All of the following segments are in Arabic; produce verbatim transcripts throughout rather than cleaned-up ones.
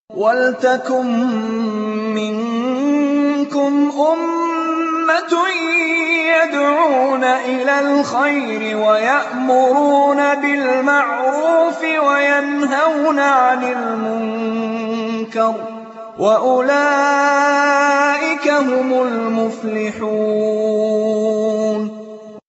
وَلْتَكُن مِّنكُمْ أُمَّةٌ يَدْعُونَ إِلَى الْخَيْرِ وَيَأْمُرُونَ بِالْمَعْرُوفِ وَيَنْهَوْنَ عَنِ الْمُنكَرِ ۚ وَأُولَٰئِكَ هُمُ الْمُفْلِحُونَ.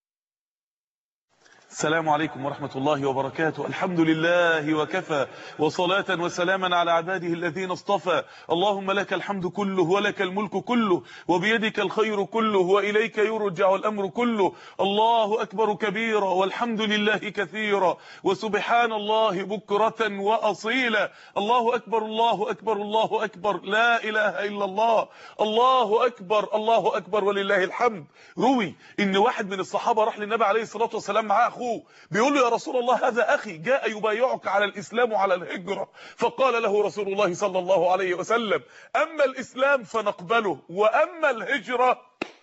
السلام عليكم ورحمة الله وبركاته. الحمد لله وكفى، وصلاة وسلاما على عباده الذين اصطفى. اللهم لك الحمد كله ولك الملك كله وبيدك الخير كله وإليك يرجع الأمر كله. الله أكبر كبيرا والحمد لله كثيرا وسبحان الله بكرة وأصيلا. الله أكبر الله أكبر الله أكبر، لا إله إلا الله. الله أكبر الله أكبر ولله الحمد. روي إن واحد من الصحابة راح للنبي عليه الصلاة والسلام معاه أخوه، بيقول له يا رسول الله هذا أخي جاء يبايعك على الإسلام وعلى الهجرة. فقال له رسول الله صلى الله عليه وسلم: أما الإسلام فنقبله، وأما الهجرة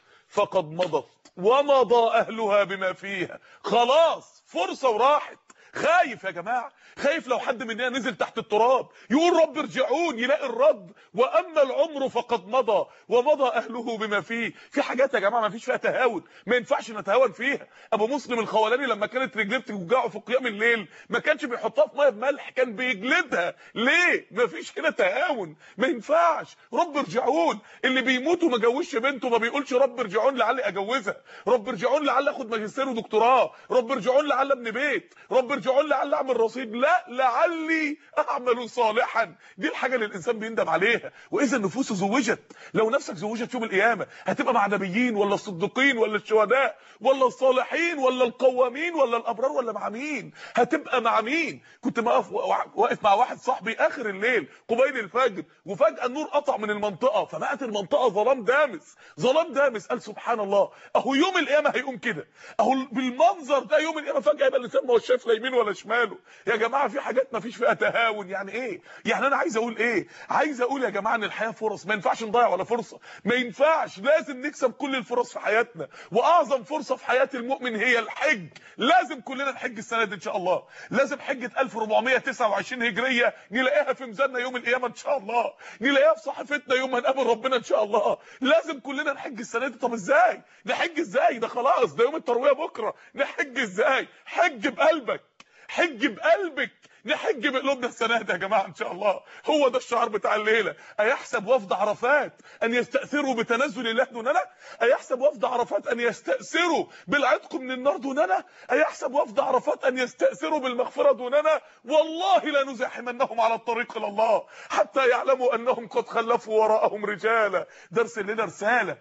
فقد مضت ومضى أهلها بما فيها. خلاص فرصة وراحت. خايف يا جماعة، خايف لو حد مننا نزل تحت التراب يقول رب ارجعون يلاقي الرد واما العمر فقد مضى ومضى اهله بما فيه. في حاجات يا جماعه ما فيش فيها تهاون، ما ينفعش نتهاون فيها. ابو مسلم الخولاني لما كانت رجليه بتوجعه في قيام الليل ما كانش بيحطها في ميه بملح، كان بيجلدها. ليه؟ ما فيش هنا تهاون، ما ينفعش. رب ارجعون. اللي بيموت وما جوزش بنته ما بيقولش رب ارجعون لعلي اجوزها، رب ارجعون لعلي اخد ماجستير ودكتوراه، رب ارجعون لعلي ابن بيت، رب ارجعون لعلي اعمل رصيد. لا، لعلي اعمل صالحا. دي الحاجه اللي الانسان بيندم عليها. واذا النفوس زوجت، لو نفسك زوجت يوم القيامه هتبقى مع نبيين ولا الصديقين ولا الشهداء ولا الصالحين ولا القوامين ولا الابرار ولا مع مين؟ هتبقى مع مين؟ كنت واقف واقف مع واحد صاحبي اخر الليل قبيل الفجر، وفجاه النور قطع من المنطقه، فبقت المنطقه ظلام دامس، ظلام دامس. قال سبحان الله، اهو يوم القيامه هيقوم كده، اهو بالمنظر ده يوم القيامه فجاه يبقى الانسان ما هوش شايف لا يمين ولا شماله. يا جماعه في حاجات ما فيش فيها تهاون. يعني ايه؟ يعني انا عايز اقول ايه؟ عايز اقول يا جماعه ان الحياه فرص، ما ينفعش نضيع ولا فرصه، ما ينفعش. لازم نكسب كل الفرص في حياتنا، واعظم فرصه في حياه المؤمن هي الحج. لازم كلنا نحج السنه دي ان شاء الله. لازم حجه ألف وأربعمية وتسعة وعشرين هجريه نلاقيها في ميزاننا يوم القيامه ان شاء الله، نلاقيها في صحيفتنا يوم ما نقابل ربنا ان شاء الله. لازم كلنا نحج السنه دي. طب ازاي نحج؟ ازاي ده خلاص ده يوم الترويه بكره. نحج ازاي؟ حج بقلبك، حج بقلبك، نحج بقلوبنا السنه دي يا جماعه ان شاء الله. هو ده الشعار بتاع الليله. ايحسب وفد عرفات ان يستاثروا بتنزل الله دوننا؟ ايحسب وفد عرفات ان يستاثروا بالعتق من النار دوننا؟ ايحسب وفد عرفات ان يستاثروا بالمغفره دوننا؟ والله لنزاحمنهم على الطريق الى الله حتى يعلموا انهم قد خلفوا وراءهم رجالا. درس الليله رساله،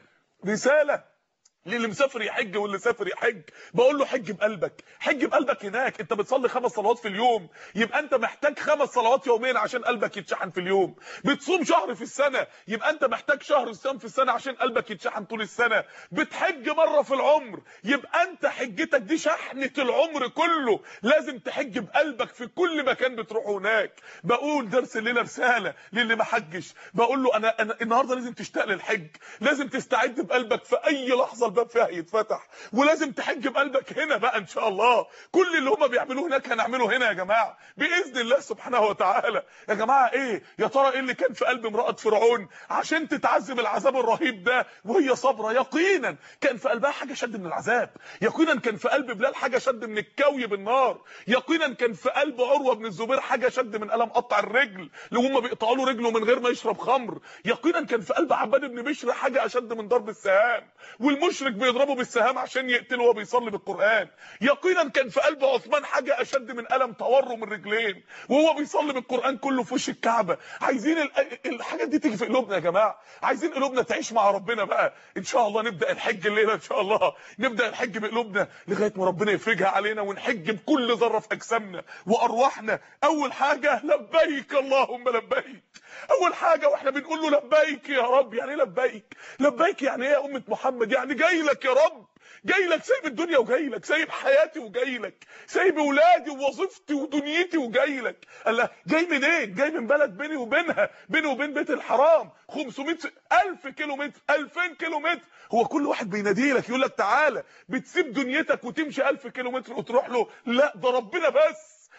رساله للي مسافر يحج واللي سافر يحج. بقول له حج بقلبك، حج بقلبك. هناك انت بتصلي خمس صلوات في اليوم، يبقى انت محتاج خمس صلوات يوميا عشان قلبك يتشحن في اليوم. بتصوم شهر في السنه، يبقى انت محتاج شهر صيام في السنه عشان قلبك يتشحن طول السنه. بتحج مره في العمر، يبقى انت حجتك دي شحنه العمر كله. لازم تحج بقلبك في كل مكان بتروحه هناك. بقول درس الليله رساله للي ما حجش، بقول له انا, أنا النهارده لازم تشتاق للحج، لازم تستعد بقلبك في اي لحظه الباب فيها يتفتح، ولازم تحج بقلبك هنا بقى ان شاء الله. كل اللي هم بيعملوه هناك هنعمله هنا يا جماعه باذن الله سبحانه وتعالى. يا جماعه ايه يا ترى ايه اللي كان في قلب امراه فرعون عشان تتعذب العذاب الرهيب ده وهي صابره؟ يقينا كان في قلبها حاجه شد من العذاب، يقينا كان في قلب بلال حاجه شد من الكوي بالنار، يقينا كان في قلب عروه بن الزبير حاجه شد من الم قطع الرجل اللي هم بيقطعوا له رجله من غير ما يشرب خمر، يقينا كان في قلب عباد بن بشر حاجه اشد من ضرب السهام والمشرك بيضربه بالسهام عشان يقتله وهو بيصلي بالقران، يقينا كان في قلب عثمان حاجه اشد من الم تورم الرجلين وهو بيصلي بالقران كله في وش الكعبه. عايزين الحاجات دي تيجي في قلوبنا يا جماعه، عايزين قلوبنا تعيش مع ربنا بقى ان شاء الله. نبدا الحج الليله ان شاء الله، نبدا الحج بقلوبنا لغايه ما ربنا يفرجها علينا ونحج بكل ذره في اجسامنا وارواحنا. اول حاجه لبيك اللهم لبيك. اول حاجه واحنا بنقول له لبيك يا رب. يعني ايه لبيك؟ لبيك يعني ايه يا امه محمد؟ يعني جاي لك يا رب، جاي لك، سايب الدنيا وجاي لك، سايب حياتي وجاي لك، سايب اولادي ووظيفتي ودنيتي وجاي لك. قال له جاي منين؟ جاي من بلد بيني وبينها، بيني وبين بيت الحرام خمسمية ألف كيلو متر، ألفين كيلو متر. هو كل واحد بينادي لك يقول لك تعالى، بتسيب دنيتك وتمشي ألف كيلو متر وتروح له؟ لا، ده ربنا بس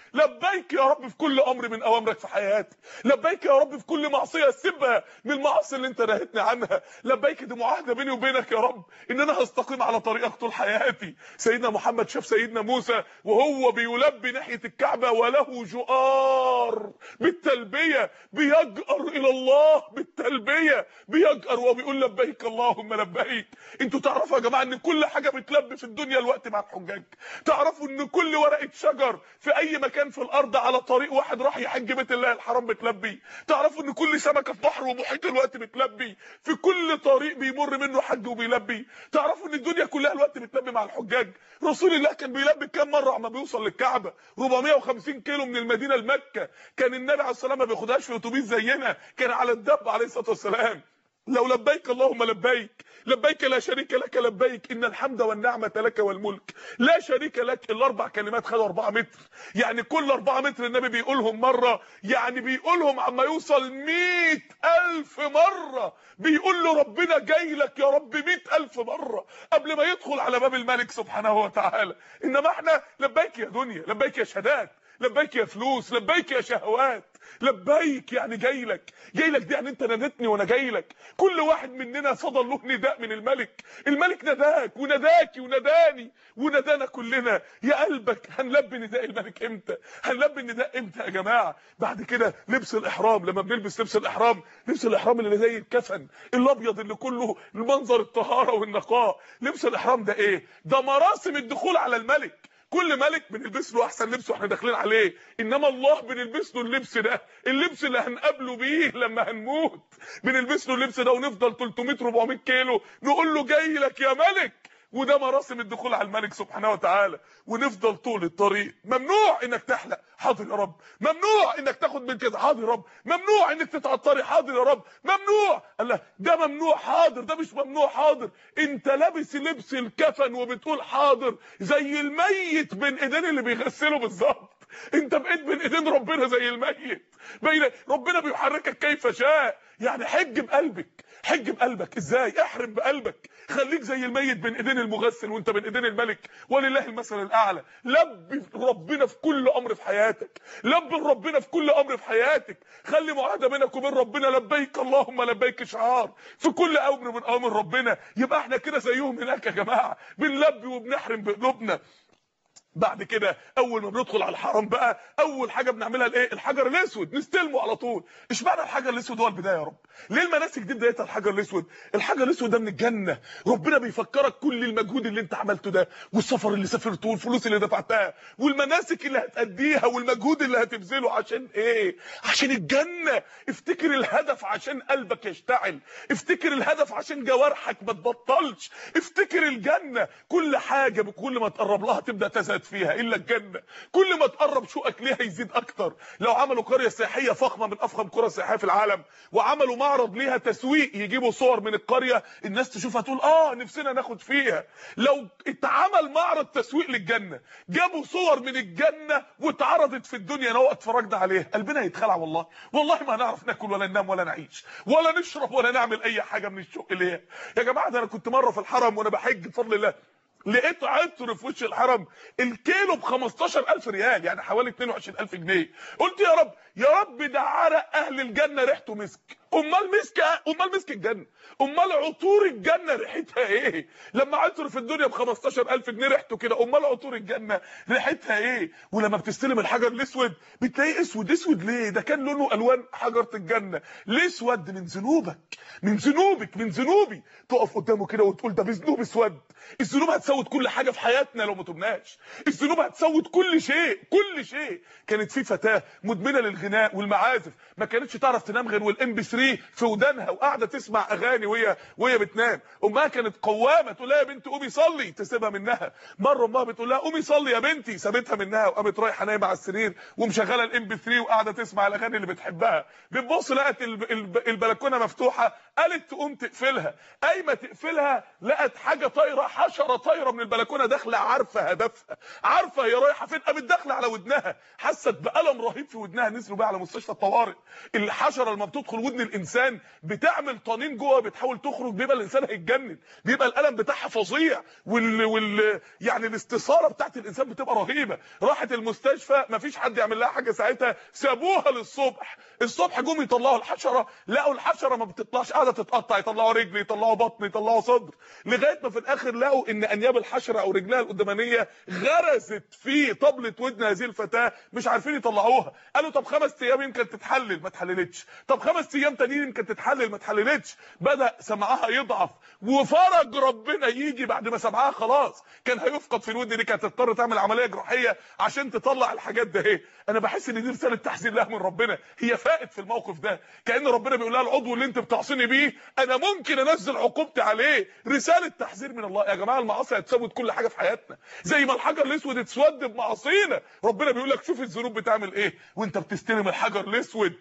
لبيك يا رب في كل امر من اوامرك في حياتي، لبيك يا رب في كل معصيه اسيبها من المعاصي اللي انت نهيتني عنها، لبيك دي معاهده بيني وبينك يا رب ان انا هستقيم على طريقك طول حياتي. سيدنا محمد شاف سيدنا موسى وهو بيلبي ناحيه الكعبه وله جؤار بالتلبيه، بيجأر الى الله بالتلبيه، بيجأر وبيقول لبيك اللهم لبيك. انتوا تعرفوا يا جماعه ان كل حاجه بتلبي في الدنيا الوقت مع الحجاج، تعرفوا ان كل ورقه شجر في اي مكان في الارض على طريق واحد راح يحج بيت الله الحرام بتلبي، تعرفوا ان كل سمكه في بحر ومحيط الوقت بتلبي، في كل طريق بيمر منه حج وبيلبي، تعرفوا ان الدنيا كلها الوقت بتلبي مع الحجاج. رسول الله كان بيلبي كام مره عما بيوصل للكعبه؟ أربعمائة وخمسين كيلو من المدينه لمكه، كان النبي عليه الصلاه والسلام ما بياخدهاش في اتوبيس زينا، كان على الدب عليه الصلاه والسلام. لو لبيك اللهم لبيك، لبيك لا شريك لك لبيك، ان الحمد والنعمه لك والملك لا شريك لك. الاربع كلمات خدوا أربعة متر، يعني كل أربعة متر النبي بيقولهم مره، يعني بيقولهم عما يوصل مئة ألف مره، بيقول له ربنا جاي لك يا رب مئة ألف مره قبل ما يدخل على باب الملك سبحانه وتعالى. انما احنا لبيك يا دنيا، لبيك يا شهادات، لبيك يا فلوس، لبيك يا شهوات، لبيك يعني جاي لك، جاي لك دي يعني انت نادتني وانا جاي لك. كل واحد مننا صدى له نداء من الملك، الملك نداك ونداكي ونداني وندانا كلنا. يا قلبك هنلبي نداء الملك امتى؟ هنلبي النداء امتى يا جماعه؟ بعد كده لبس الاحرام، لما بنلبس لبس الاحرام، لبس الاحرام اللي زي الكفن الابيض اللي كله المنظر الطهاره والنقاء. لبس الاحرام ده ايه؟ ده مراسم الدخول على الملك. كل ملك بنلبس له احسن لبس واحنا داخلين عليه، انما الله بنلبس له اللبس ده، اللبس اللي هنقابله بيه لما هنموت، بنلبس له اللبس ده ونفضل ثلاثمائة أربعمائة كيلو نقول له جاي لك يا ملك. وده مراسم الدخول على الملك سبحانه وتعالى. ونفضل طول الطريق ممنوع انك تحلق، حاضر يا رب، ممنوع انك تاخد من كده، حاضر يا رب، ممنوع انك تتعطري، حاضر يا رب، ممنوع. الله ده ممنوع، حاضر، ده مش ممنوع، حاضر. انت لابس لبس الكفن وبتقول حاضر، زي الميت بين ايدين اللي بيغسله بالظبط. انت بقيت بين ايدين ربنا زي الميت، بين ربنا بيحركك كيف شاء. يعني حج بقلبك، حج بقلبك ازاي؟ احرم بقلبك، خليك زي الميت بين ايدين المغسل وانت بين ايدين الملك، ولله المثل الاعلى. لبي ربنا في كل امر في حياتك، لبي ربنا في كل امر في حياتك، خلي معاهده بينك وبين ربنا لبيك اللهم لبيك شعار في كل امر من اوامر ربنا. يبقى احنا كده زيهم هناك يا جماعه، بنلبي وبنحرم بقلوبنا. بعد كده اول ما بندخل على الحرم بقى، اول حاجه بنعملها الايه؟ الحجر الاسود، نستلمه على طول. اشمعنى الحجر الاسود هو البدايه يا رب؟ ليه المناسك دي بدايتها الحجر الاسود؟ الحجر الاسود ده من الجنه، ربنا بيفكرك كل المجهود اللي انت عملته ده، والسفر اللي سافرته، والفلوس اللي دفعتها، والمناسك اللي هتأديها، والمجهود اللي هتبذله. عشان ايه؟ عشان الجنه. افتكر الهدف عشان قلبك يشتعل، افتكر الهدف عشان جوارحك ما تبطلش، افتكر الجنه. كل حاجه بكل ما تقرب لها تبدا تزهد فيها الا الجنه، كل ما تقرب شوقك ليها يزيد اكتر. لو عملوا قريه سياحيه فخمه من افخم قرى سياحيه في العالم، وعملوا معرض ليها تسويق، يجيبوا صور من القريه الناس تشوفها تقول اه نفسنا ناخد فيها. لو اتعمل معرض تسويق للجنه، جابوا صور من الجنه واتعرضت في الدنيا لو اتفرجنا عليها، قلبنا هيتخلع والله، والله ما هنعرف ناكل ولا ننام ولا نعيش ولا نشرب ولا نعمل اي حاجه من الشوق ليها. يا جماعه ده انا كنت مره في الحرم وانا بحج بفضل الله، لقيت عطر في وش الحرم الكيلو ب خمستاشر ألف ريال، يعني حوالي اتنين وعشرين ألف جنيه. قلت يا رب، يا رب ده عرق اهل الجنه ريحته مسك. امال مسك، امال مسك الجنه، امال عطور الجنه ريحتها ايه؟ لما عطر في الدنيا ب خمستاشر ألف جنيه ريحته كده، امال عطور الجنه ريحتها ايه؟ ولما بتستلم الحجر الاسود بتلاقيه اسود. اسود ليه؟ ده كان لونه الوان حجره الجنه. ليه اسود؟ من ذنوبك، من ذنوبك، من ذنوبي. تقف قدامه كده وتقول ده بذنوب اسود. الذنوب هتسود كل حاجه في حياتنا لو ما تبناش، الذنوب هتسود كل شيء، كل شيء. كانت في فتاه مدمنه للغناء والمعازف، ما كانتش تعرف تنام غير والام بي ثلاثة في ودانها، وقاعده تسمع اغاني وهي وهي بتنام. امها كانت قوامه تقول لها يا بنتي قومي صلي، تسيبها منها. مره امها بتقول لها قومي صلي يا بنتي، سابتها منها وقامت رايحه نايمه على السرير ومشغله الام بي ثلاثة وقاعده تسمع الاغاني اللي بتحبها. بتبص لقت البلكونه مفتوحه، قالت تقوم تقفلها، قايمه تقفلها لقت حاجه طايره، حشره طايره من البلكونه داخله، عارفه هدفها، عارفه هي رايحه فين، قامت داخله على ودنها، حست بالم رهيب في ودنها، نزلوا بقى على مستشفى الطوارئ. الحشره لما بتدخل ودن الانسان بتعمل طنين جوه بتحاول تخرج، بيبقى الانسان هيتجنن، بيبقى الالم بتاعها فظيع، وال, وال... يعني الاستثاره بتاعت الانسان بتبقى رهيبه. راحت المستشفى مفيش حد يعمل لها حاجه ساعتها، سابوها للصبح. الصبح جم يطلعوا الحشره، لقوا الحشره ما بتطلعش، قاعده تتقطع، يطلعوا رجل، يطلعوا بطن، يطلعوا صدر، لغايه ما في الاخر لقوا ان انياب الحشره او رجلها القدامانيه غرزت في طبله ودن هذه الفتاه، مش عارفين يطلعوها. قالوا طب خمس ايام يمكن تتحلل، ما اتحللتش. طب خمس ايام تانيين يمكن تتحلل، ما اتحللتش. بدا سمعها يضعف، وفرج ربنا يجي بعد ما سمعها خلاص كان هيفقد في الودن دي، كانت تضطر تعمل عمليه جراحيه عشان تطلع الحاجات ده. ايه، انا بحس ان دي رساله تحذير لها من ربنا. هي فاقت في الموقف ده، كأن ربنا بيقول لها العضو اللي انت بتعصيني بيه انا ممكن انزل عقوبتي عليه. رساله تحذير من الله. يا جماعه المعاصي هتسود كل حاجه في حياتنا، زي ما الحجر الاسود اتسود بمعاصينا. ربنا بيقول لك شوف الذنوب بتعمل ايه وانت بتستلم الحجر الاسود.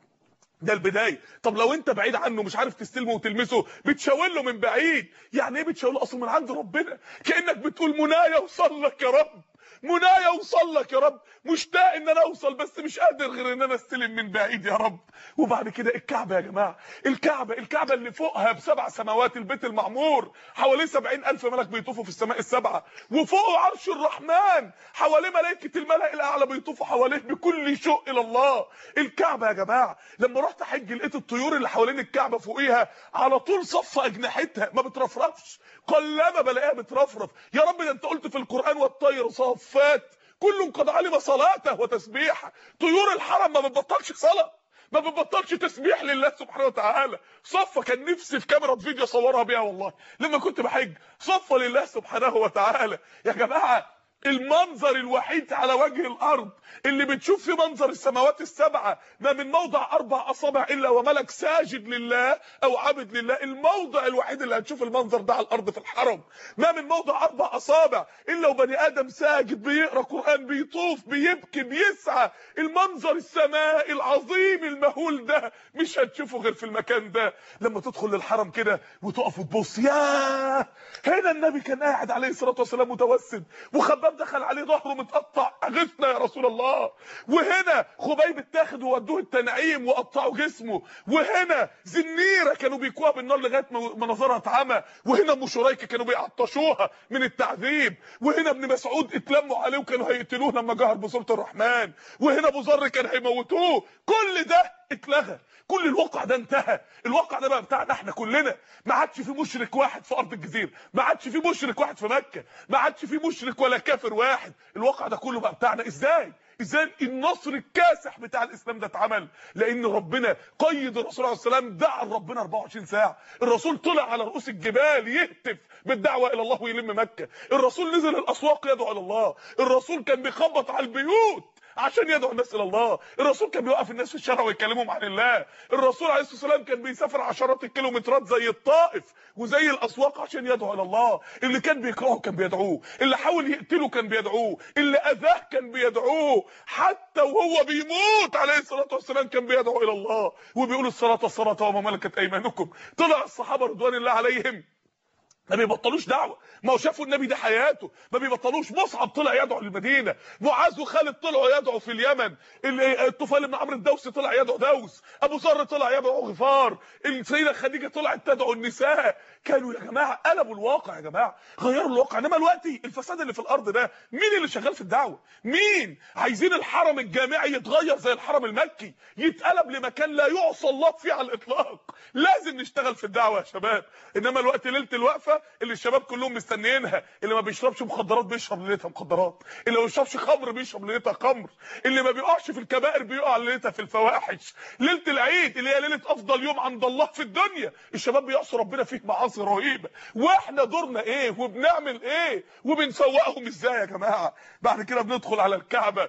ده البدايه. طب لو انت بعيد عنه مش عارف تستلمه وتلمسه، بتشاور له من بعيد. يعني ايه بتشاور له؟ اصلا من عند ربنا، كانك بتقول منايا اوصل لك يا رب، منايا اوصل لك يا رب، مشتاق ان انا اوصل بس مش قادر غير ان انا استلم من بعيد يا رب. وبعد كده الكعبه يا جماعه، الكعبه الكعبه اللي فوقها بسبع سماوات، البيت المعمور حواليه سبعين الف ملك بيطوفوا في السماء السبعه، وفوقه عرش الرحمن، حواليه ملائكه الملأ الاعلى بيطوفوا حواليه بكل شوق الى الله. الكعبه يا جماعه لما رحت حج لقيت الطيور اللي حوالين الكعبه فوقيها على طول صفه اجنحتها ما بترفرفش، قلما بلاقيها بترفرف. يا رب ده انت قلت في القران والطير صافات كل قد علم صلاته وتسبيحه. طيور الحرم ما بتبطلش صلاه، ما بتبطلش تسبيح لله سبحانه وتعالى. صفه كان نفسي في كاميرا فيديو اصورها بيها والله لما كنت بحج، صفه لله سبحانه وتعالى. يا جماعه المنظر الوحيد على وجه الارض اللي بتشوف فيه منظر السماوات السبعه ما من موضع اربع اصابع الا وملك ساجد لله او عبد لله. الموضع الوحيد اللي هتشوف المنظر ده على الارض في الحرم، ما من موضع اربع اصابع الا وبني ادم ساجد بيقرا قران بيطوف بيبكي بيسعى. المنظر السماء العظيم المهول ده مش هتشوفه غير في المكان ده. لما تدخل للحرم كده وتقف وتبص، ياه هنا النبي كان قاعد عليه الصلاه والسلام متوسد، وخباب دخل عليه ظهره متقطع اغثنا يا رسول الله، وهنا خبيب اتاخد وودوه التنعيم وقطعوا جسمه، وهنا زنيره كانوا بيكوها بالنار لغايه ما نظرها اتعمى، وهنا ام شريكه كانوا بيعطشوها من التعذيب، وهنا ابن مسعود اتلموا عليه وكانوا هيقتلوه لما جهر بسوره الرحمن، وهنا ابو ذر كان هيموتوه. كل ده اتلغى، كل الواقع ده انتهى. الواقع ده بقى بتاعنا احنا كلنا. ما عادش في مشرك واحد في ارض الجزيره، ما عادش في مشرك واحد في مكه، ما عادش في مشرك ولا كافر واحد. الواقع ده كله بقى بتاعنا. ازاي ازاي النصر الكاسح بتاع الاسلام ده اتعمل؟ لان ربنا قيد الرسول عليه السلام، دعا ربنا اربعة وعشرين ساعه. الرسول طلع على رؤوس الجبال يهتف بالدعوه الى الله ويلم مكه. الرسول نزل الاسواق يدعو الى الله. الرسول كان بيخبط على البيوت عشان يدعو الناس الى الله. الرسول كان بيوقف الناس في الشارع ويكلمهم عن الله. الرسول عليه الصلاه والسلام كان بيسافر عشرات الكيلومترات زي الطائف وزي الاسواق عشان يدعو الى الله. اللي كان بيكرهه كان بيدعوه، اللي حاول يقتله كان بيدعوه، اللي اذاه كان بيدعوه، حتى وهو بيموت عليه الصلاه والسلام كان بيدعو الى الله وبيقول الصلاه الصلاه وما ملكت ايمانكم. طلع الصحابه رضوان الله عليهم ما بيبطلوش دعوه، ما هو شافوا النبي ده حياته، ما بيبطلوش. مصعب طلع يدعو للمدينه، معاذ وخالد طلعوا يدعوا في اليمن، الطفيل بن عمرو الدوسي طلع يدعو دوس، ابو ذر طلع يدعو غفار، السيده خديجه طلعت تدعو النساء. كانوا يا جماعه قلبوا الواقع، يا جماعه غيروا الواقع. انما دلوقتي الفساد اللي في الارض ده مين اللي شغال في الدعوه؟ مين؟ عايزين الحرم الجامعي يتغير زي الحرم المكي، يتقلب لمكان لا يعصى الله فيه على الاطلاق. لازم نشتغل في الدعوه يا شباب. انما الوقت ليله الوقفه اللي الشباب كلهم مستنيينها، اللي ما بيشربش مخدرات بيشرب ليلتها مخدرات، اللي ما بيشربش خمر بيشرب ليلتها خمر، اللي ما بيقعش في الكبائر بيقع ليلتها في الفواحش. ليله العيد اللي هي ليله افضل يوم عند الله في الدنيا، الشباب بيعصوا ربنا فيه معاصي رهيبه. واحنا دورنا ايه وبنعمل ايه وبنسوقهم ازاي يا جماعه؟ بعد كده بندخل على الكعبه.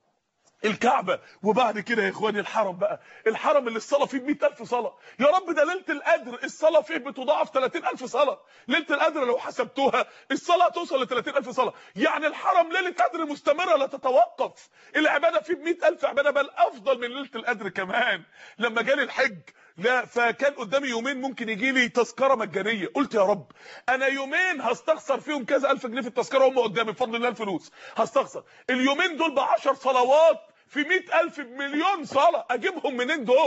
الكعبه وبعد كده يا اخواني الحرم بقى، الحرم اللي الصلاه فيه بمئة الف صلاه. يا رب ده ليله القدر الصلاه فيه بتضاعف ثلاثين الف صلاه. ليله القدر لو حسبتوها الصلاه توصل ل ثلاثين الف صلاه. يعني الحرم ليله قدر مستمره لا تتوقف. العباده فيه بمئة الف عباده، بل افضل من ليله القدر كمان. لما جالي الحج لا فكان قدامي يومين ممكن يجي لي تذكره مجانيه، قلت يا رب انا يومين هستخسر فيهم كذا الف جنيه في التذكره وهم قدامي بفضل الله الفلوس هستخسر اليومين دول ب عشر صلوات في مئة الف بمليون صلاه، اجيبهم منين دول؟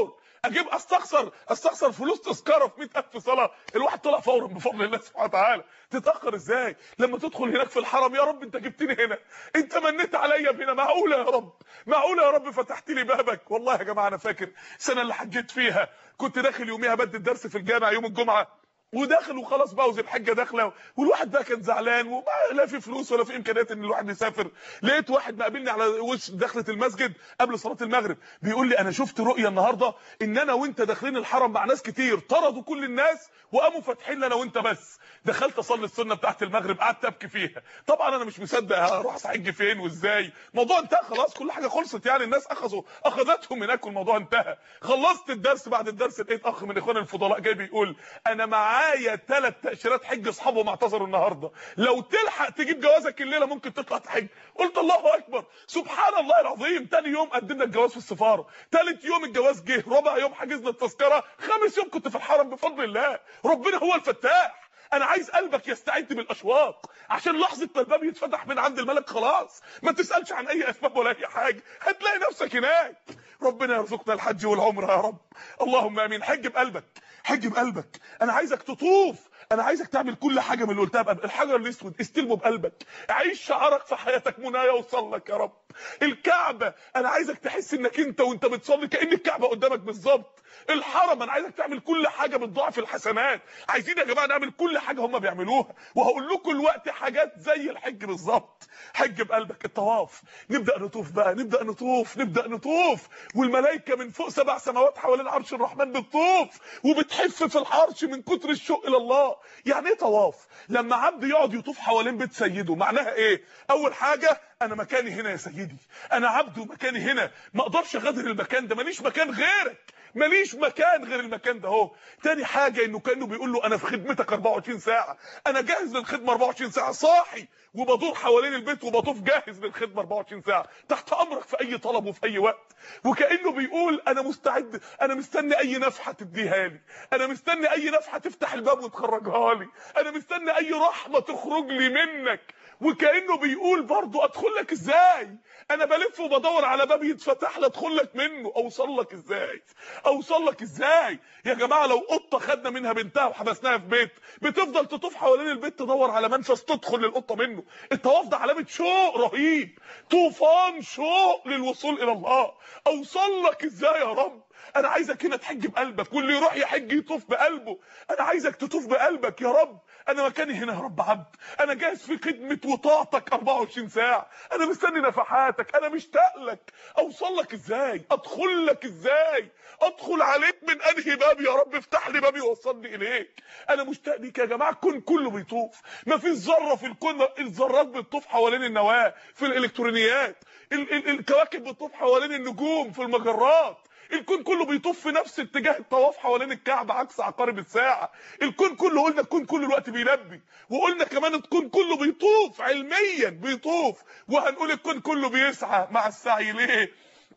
اجيب استخسر استخسر فلوس تذكره في مئة ألف صلاه، الواحد طلع فورا بفضل الله سبحانه وتعالى. تتاخر ازاي لما تدخل هناك في الحرم؟ يا رب انت جبتني هنا، انت منيت عليا هنا، معقوله يا رب، معقوله يا رب فتحت لي بابك. والله يا جماعه انا فاكر السنه اللي حجيت فيها كنت داخل يوميها بدي الدرس في الجامع يوم الجمعه، وداخل وخلاص بقى وذي الحجه داخله، والواحد بقى كان زعلان وما لا في فلوس ولا في امكانيات ان الواحد يسافر. لقيت واحد مقابلني على وش دخله المسجد قبل صلاه المغرب بيقول لي انا شفت رؤيه النهارده ان انا وانت داخلين الحرم مع ناس كتير، طردوا كل الناس وقاموا فاتحين لنا وانت بس. دخلت اصلي السنه بتاعت المغرب، قعدت ابكي فيها. طبعا انا مش مصدق هروح احج فين وازاي، الموضوع انتهى خلاص، كل حاجه خلصت يعني، الناس اخذوا اخذتهم هناك والموضوع انتهى. خلصت الدرس، بعد الدرس لقيت اخ من اخوان الفضلاء جاي بيقول انا معايا ثلاث تاشيرات حج اصحابهم اعتذروا النهارده، لو تلحق تجيب جوازك الليله ممكن تطلع تحج. قلت الله اكبر، سبحان الله العظيم. تاني يوم قدمنا الجواز في السفاره، ثالث يوم الجواز جه، رابع يوم حجزنا التذكره، خامس يوم كنت في الحرم بفضل الله. ربنا هو الفتاح. انا عايز قلبك يستعد بالاشواق عشان لحظه ما الباب يتفتح من عند الملك خلاص ما تسالش عن اي اسباب ولا اي حاجه، هتلاقي نفسك هناك. ربنا يرزقنا الحج والعمره يا رب، اللهم امين. حج بقلبك، حج بقلبك. انا عايزك تطوف، انا عايزك تعمل كل حاجه من اللي قلتها بقلبك. الحجر الاسود استلمه بقلبك، عيش شعارك في حياتك منايا وصل لك يا رب. الكعبه انا عايزك تحس انك انت وانت بتصلي كأن الكعبه قدامك بالظبط. الحرم انا عايزك تعمل كل حاجه بتضاعف الحسنات. عايزين يا جماعه نعمل كل حاجه هم بيعملوها، وهقول لكم الوقت حاجات زي الحج بالظبط. حج بقلبك. الطواف، نبدا نطوف بقى، نبدا نطوف نبدا نطوف والملائكه من فوق سبع سماوات حوالين عرش الرحمن بتطوف وبتحف في العرش من كتر الشوق الى الله. يعني ايه طواف؟ لما عبد يقعد يطوف حوالين بيت سيده، معناها ايه؟ اول حاجه انا مكاني هنا يا سيدي، انا عبد ومكاني هنا، ما اقدرش اغادر المكان ده، ماليش مكان غيرك، ماليش مكان غير المكان ده اهو. تاني حاجه انه كانه بيقول له انا في خدمتك أربعة وعشرين ساعه، انا جاهز للخدمه أربعة وعشرين ساعه، صاحي وبدور حوالين البيت وبطوف جاهز للخدمه أربعة وعشرين ساعه، تحت امرك في اي طلب وفي اي وقت. وكانه بيقول انا مستعد، انا مستني اي نفحه تديها لي، انا مستني اي نفحه تفتح الباب وتخرجها لي، انا مستني اي رحمه تخرج لي منك. وكانه بيقول برضه ادخل لك ازاي؟ انا بلف وبدور على باب يتفتح لي ادخل لك منه، اوصل لك ازاي؟ اوصل لك ازاي؟ يا جماعه لو قطه خدنا منها بنتها وحبسناها في بيت بتفضل تطوف حوالين البيت تدور على منفذ تدخل للقطه منه. الطواف ده علامه شوق رهيب، طوفان شوق للوصول الى الله. اوصل لك ازاي يا رب؟ انا عايزك هنا تحج بقلبك، واللي يروح يحج يطوف بقلبه. انا عايزك تطوف بقلبك يا رب. انا مكاني هنا يا رب عبد، انا جاهز في خدمه وطاعتك أربعة وعشرين ساعه، انا مستني نفحاتك، انا مشتاق لك. اوصل لك ازاي؟ ادخل لك ازاي؟ ادخل عليك من انهي باب يا رب؟ افتح لي باب يوصلني اليك. انا مشتاق ليك يا جماعه. الكون كله بيطوف، ما فيش ذره في الكون، الذرات بتطوف حوالين النواه في الالكترونيات، ال ال الكواكب بتطوف حوالين النجوم في المجرات، الكون كله بيطوف في نفس اتجاه الطواف حوالين الكعبه عكس عقارب الساعه. الكون كله، قلنا الكون كله الوقت بينبي، وقلنا كمان الكون كله بيطوف علميا بيطوف، وهنقول الكون كله بيسعى مع السعي. ليه؟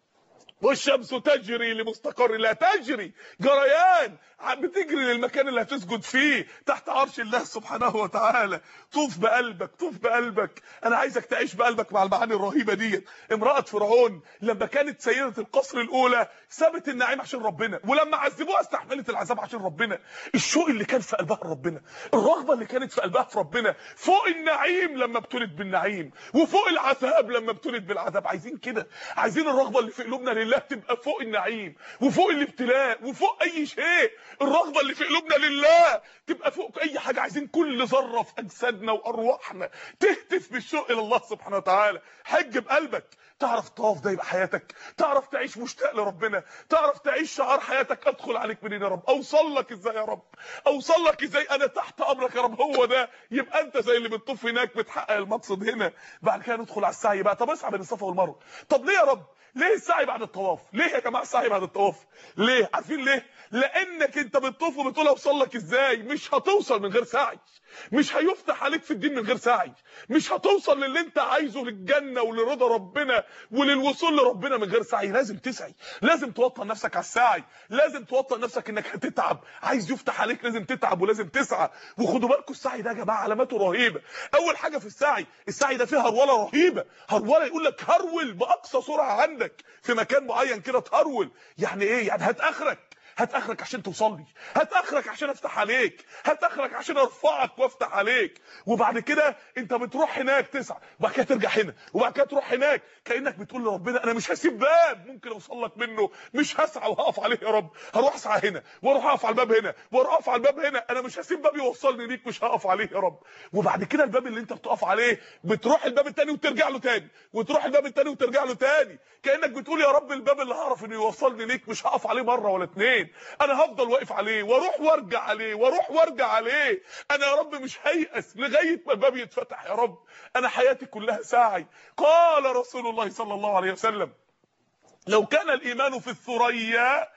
والشمس تجري لمستقر لا تجري، جريان، بتجري للمكان اللي هتسجد فيه تحت عرش الله سبحانه وتعالى. طوف بقلبك، طوف بقلبك. انا عايزك تعيش بقلبك مع المعاني الرهيبه دي. امراه فرعون لما كانت سيده القصر الاولى سابت النعيم عشان ربنا، ولما عذبوها استحملت العذاب عشان ربنا. الشوق اللي كان في قلبها لربنا، الرغبه اللي كانت في قلبها في ربنا، فوق النعيم لما ابتلت بالنعيم، وفوق العذاب لما ابتلت بالعذاب. عايزين كده، عايزين الرغبه اللي في قلوبنا لله تبقى فوق النعيم وفوق الابتلاء وفوق اي شيء. الرغبه اللي في قلوبنا لله تبقى فوق اي حاجه. عايزين كل ذره في اجسادنا وارواحنا تهتف بالشوق الى الله سبحانه وتعالى. حج بقلبك. تعرف الطواف ده يبقى حياتك، تعرف تعيش مشتاق لربنا، تعرف تعيش شعار حياتك ادخل عليك منين يا رب؟ اوصل لك ازاي يا رب؟ اوصل لك ازاي؟ انا تحت امرك يا رب. هو ده يبقى انت زي اللي بتطوف هناك بتحقق المقصد هنا. بعد كده ندخل على السعي بقى. طب اسعى بين الصفا والمروه. طب ليه يا رب؟ ليه السعي بعد الطواف؟ ليه يا جماعه السعي بعد الطواف؟ ليه؟ عارفين ليه؟ لانك انت بتطوف وبتقول اوصل لك ازاي؟ مش هتوصل من غير سعي، مش هيفتح عليك في الدين من غير سعي، مش هتوصل للي انت عايزه، للجنه ولرضا ربنا وللوصول لربنا من غير سعي. لازم تسعي، لازم توطن نفسك على السعي، لازم توطن نفسك انك هتتعب. عايز يفتح عليك لازم تتعب ولازم تسعى. وخدوا بالكم السعي ده يا جماعه علاماته رهيبه. اول حاجه في السعي، السعي ده فيه هروله رهيبه. هروله يقول لك هرول باقصى سرعه عندك في مكان معين كده، تهرول. يعني ايه؟ يعني هات اخرك، هات اخرك عشان توصل لي، هات اخرك عشان افتح عليك، هات اخرك عشان ارفعك وافتح عليك. وبعد كده انت بتروح هناك تسعى، وبعد كده ترجع هنا، وبعد كده تروح هناك، كانك بتقول لربنا انا مش هسيب باب ممكن اوصل لك منه، مش هسعى وهقف عليه يا رب، هروح اسعى هنا واروح اقف على الباب هنا واروح اقف على الباب هنا، انا مش هسيب باب يوصلني ليك، مش هقف عليه يا رب. وبعد كده الباب اللي انت بتقف عليه بتروح الباب الثاني وترجع له تاني، وتروح الباب الثاني وترجع له تاني، كانك بتقول يا رب الباب اللي هعرف انه يوصلني ليك مش هقف عليه مره ولا اتنين، انا هفضل واقف عليه واروح وارجع عليه واروح وارجع عليه، انا يا رب مش هيأس لغايه ما الباب يتفتح يا رب، انا حياتي كلها سعي. قال رسول الله صلى الله عليه وسلم لو كان الايمان في الثريا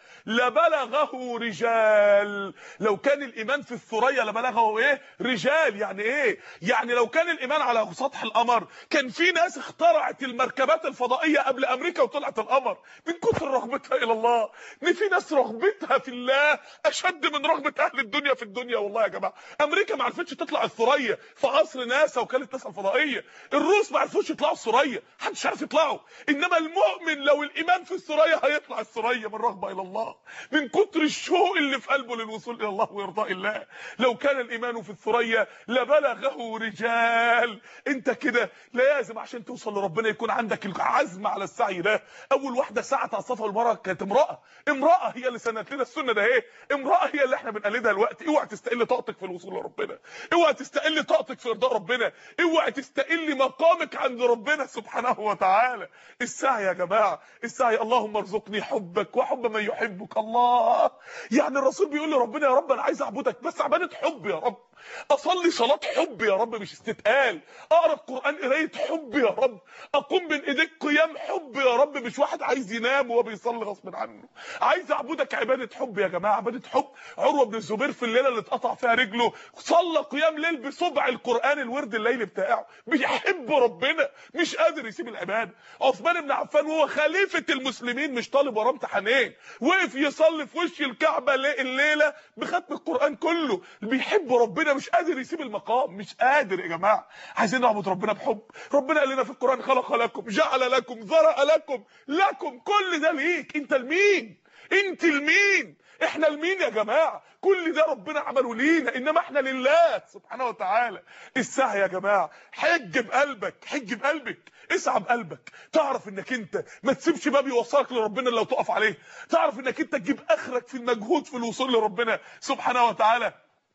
لبلغه رجال، لو كان الايمان في الثريا لبلغه ايه؟ رجال. يعني ايه؟ يعني لو كان الايمان على سطح القمر كان في ناس اخترعت المركبات الفضائيه قبل امريكا وطلعت القمر من كتر رغبتها الى الله، ان في ناس رغبتها في الله اشد من رغبه اهل الدنيا في الدنيا. والله يا جماعه امريكا ما عرفتش تطلع الثريا في عصر ناسا وكاله ناسا الفضائيه، الروس ما عرفوش يطلعوا الثريا، محدش عارف يطلعوا، انما المؤمن لو الايمان في الثريا هيطلع الثريا من رغبه الى الله، من كتر الشوق اللي في قلبه للوصول الى الله وارضاء الله. لو كان الايمان في الثريا لبلغه رجال. انت كده لازم عشان توصل لربنا يكون عندك العزم على السعي ده. اول واحده سعت على الصفا والمروه كانت امراه، امراه هي اللي سنت لنا السنه ده ايه، امراه هي اللي احنا بنقلدها دلوقتي. اوعى تستقل طاقتك في الوصول لربنا، اوعى تستقل طاقتك في ارضاء ربنا، اوعى تستقل مقامك عند ربنا سبحانه وتعالى. السعي يا جماعه، السعي اللهم ارزقني حبك وحب من يحبك. الله، يعني الرسول بيقول لربنا يا رب انا عايز اعبدك بس عباده حب يا رب، اصلي صلاه حب يا رب مش استثقال، اقرا القران قرايه حب يا رب، اقوم بين ايديك قيام حب يا رب، مش واحد عايز ينام وهو بيصلي غصب عنه. عايز اعبدك عباده حب يا جماعه، عباده حب. عروه بن الزبير في الليله اللي اتقطع فيها رجله صلى قيام ليل بصبع القران الورد الليلي بتاعه، بيحب ربنا مش قادر يسيب العباده. عثمان بن عفان وهو خليفه المسلمين مش طالب وراه امتحانين، وقف يصلي في وش الكعبه الليله بختم القران كله، بيحب ربنا مش قادر يسيب المقام، مش قادر يا جماعه. عايزين نعبد ربنا بحب. ربنا قال لنا في القران خلق لكم، جعل لكم، ذرأ لكم، لكم، كل ده ليك. انت لمين؟ انت لمين؟ احنا لمين يا جماعه؟ كل ده ربنا عمله لينا، انما احنا لله سبحانه وتعالى. السعي يا جماعه، حج بقلبك، حج بقلبك، اسعى بقلبك، تعرف انك انت ما تسيبش باب يوصلك لربنا لو تقف عليه، تعرف انك انت تجيب اخرك في المجهود في الوصول لربنا سبحانه وتعالى،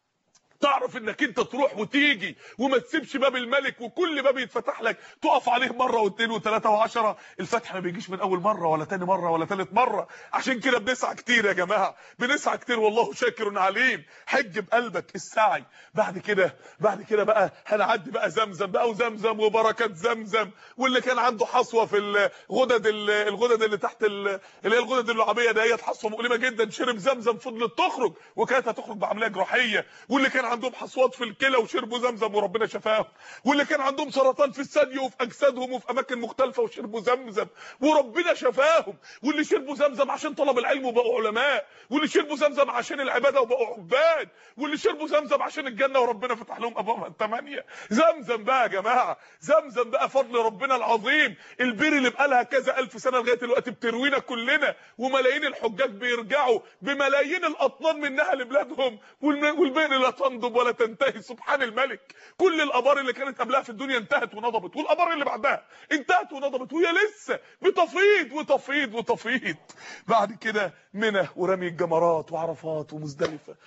تعرف انك انت تروح وتيجي وما تسيبش باب الملك وكل باب يتفتح لك تقف عليه مره واثنين وثلاثه وعشره. الفتح ما بيجيش من اول مره ولا تاني مره ولا ثالث مره، عشان كده بنسعى كتير يا جماعه، بنسعى كتير والله شاكر عليم. حج بقلبك، السعي. بعد كده بعد كده بقى هنعدي بقى زمزم بقى، وزمزم وبركات زمزم، واللي كان عنده حصوه في الغدد الغدد اللي تحت اللي هي الغدد اللعابيه ديت، حصوه مؤلمه جدا، شرب زمزم فضلت تخرج وكانت هتخرج بعمليه جراحيه، واللي كان عندهم حصوات في الكلى وشربوا زمزم وربنا شفاهم، واللي كان عندهم سرطان في الثدي وفي اجسادهم وفي اماكن مختلفه وشربوا زمزم وربنا شفاهم، واللي شربوا زمزم عشان طلب العلم وبقوا علماء، واللي شربوا زمزم عشان العباده وبقوا عباد، واللي شربوا زمزم عشان الجنه وربنا فتح لهم ابوابها الثمانيه. زمزم بقى يا جماعه، زمزم بقى فضل ربنا العظيم، البير اللي بقى لها كذا الف سنه لغايه دلوقتي بتروينا كلنا، وملايين الحجاج بيرجعوا بملايين الاطنان منها لبلادهم، والبئر لا تنضب ولا تنتهي سبحان الملك. كل الابار اللي كانت قبلها في الدنيا انتهت ونضبت، والابار اللي بعدها انتهت ونضبت، وهي لسه بتفيض وتفيض وتفيض. بعد كده منى ورمي الجمرات وعرفات ومزدلفه.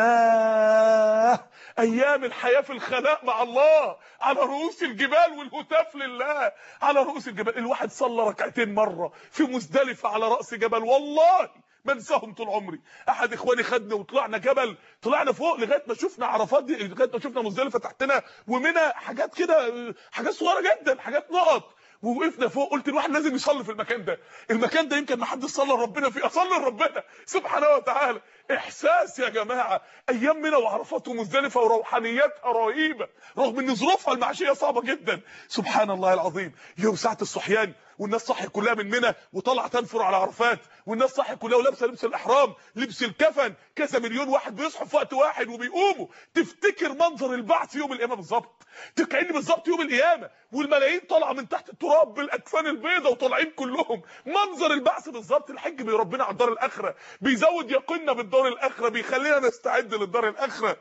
يا ايام الحياه في الخلاء مع الله على رؤوس الجبال والهتاف لله على رؤوس الجبال. الواحد صلى ركعتين مره في مزدلفه على راس جبل، والله ما انساهم طول عمري. احد اخواني خدني وطلعنا جبل، طلعنا فوق لغايه ما شفنا عرفات دي، لغايه ما شفنا مزدلفه تحتنا، ومنى حاجات كده، حاجات صغيره جدا، حاجات نقط، ووقفنا فوق. قلت الواحد لازم يصلي في المكان ده، المكان ده يمكن ما حدش صلى لربنا فيه، اصلي لربنا سبحانه وتعالى. احساس يا جماعه. ايام منى وعرفات ومزدلفه وروحانياتها رهيبه، رغم ان ظروفها المعيشيه صعبه جدا. سبحان الله العظيم. يوم ساعه الصحيان والناس صاحيه كلها من منى وطالعه تنفر على عرفات، والناس صاحيه كلها ولابسه لبس الاحرام، لبس الكفن، كذا مليون واحد بيصحوا في وقت واحد وبيقوموا. تفتكر منظر البعث يوم القيامه بالظبط، كأن بالظبط يوم القيامه والملايين طالعه من تحت التراب بالاكفان البيضاء وطالعين كلهم، منظر البعث بالظبط. الحج بيربينا على الدار الاخره، بيزود يقيننا بالدار الاخره، بيخلينا نستعد للدار الاخره.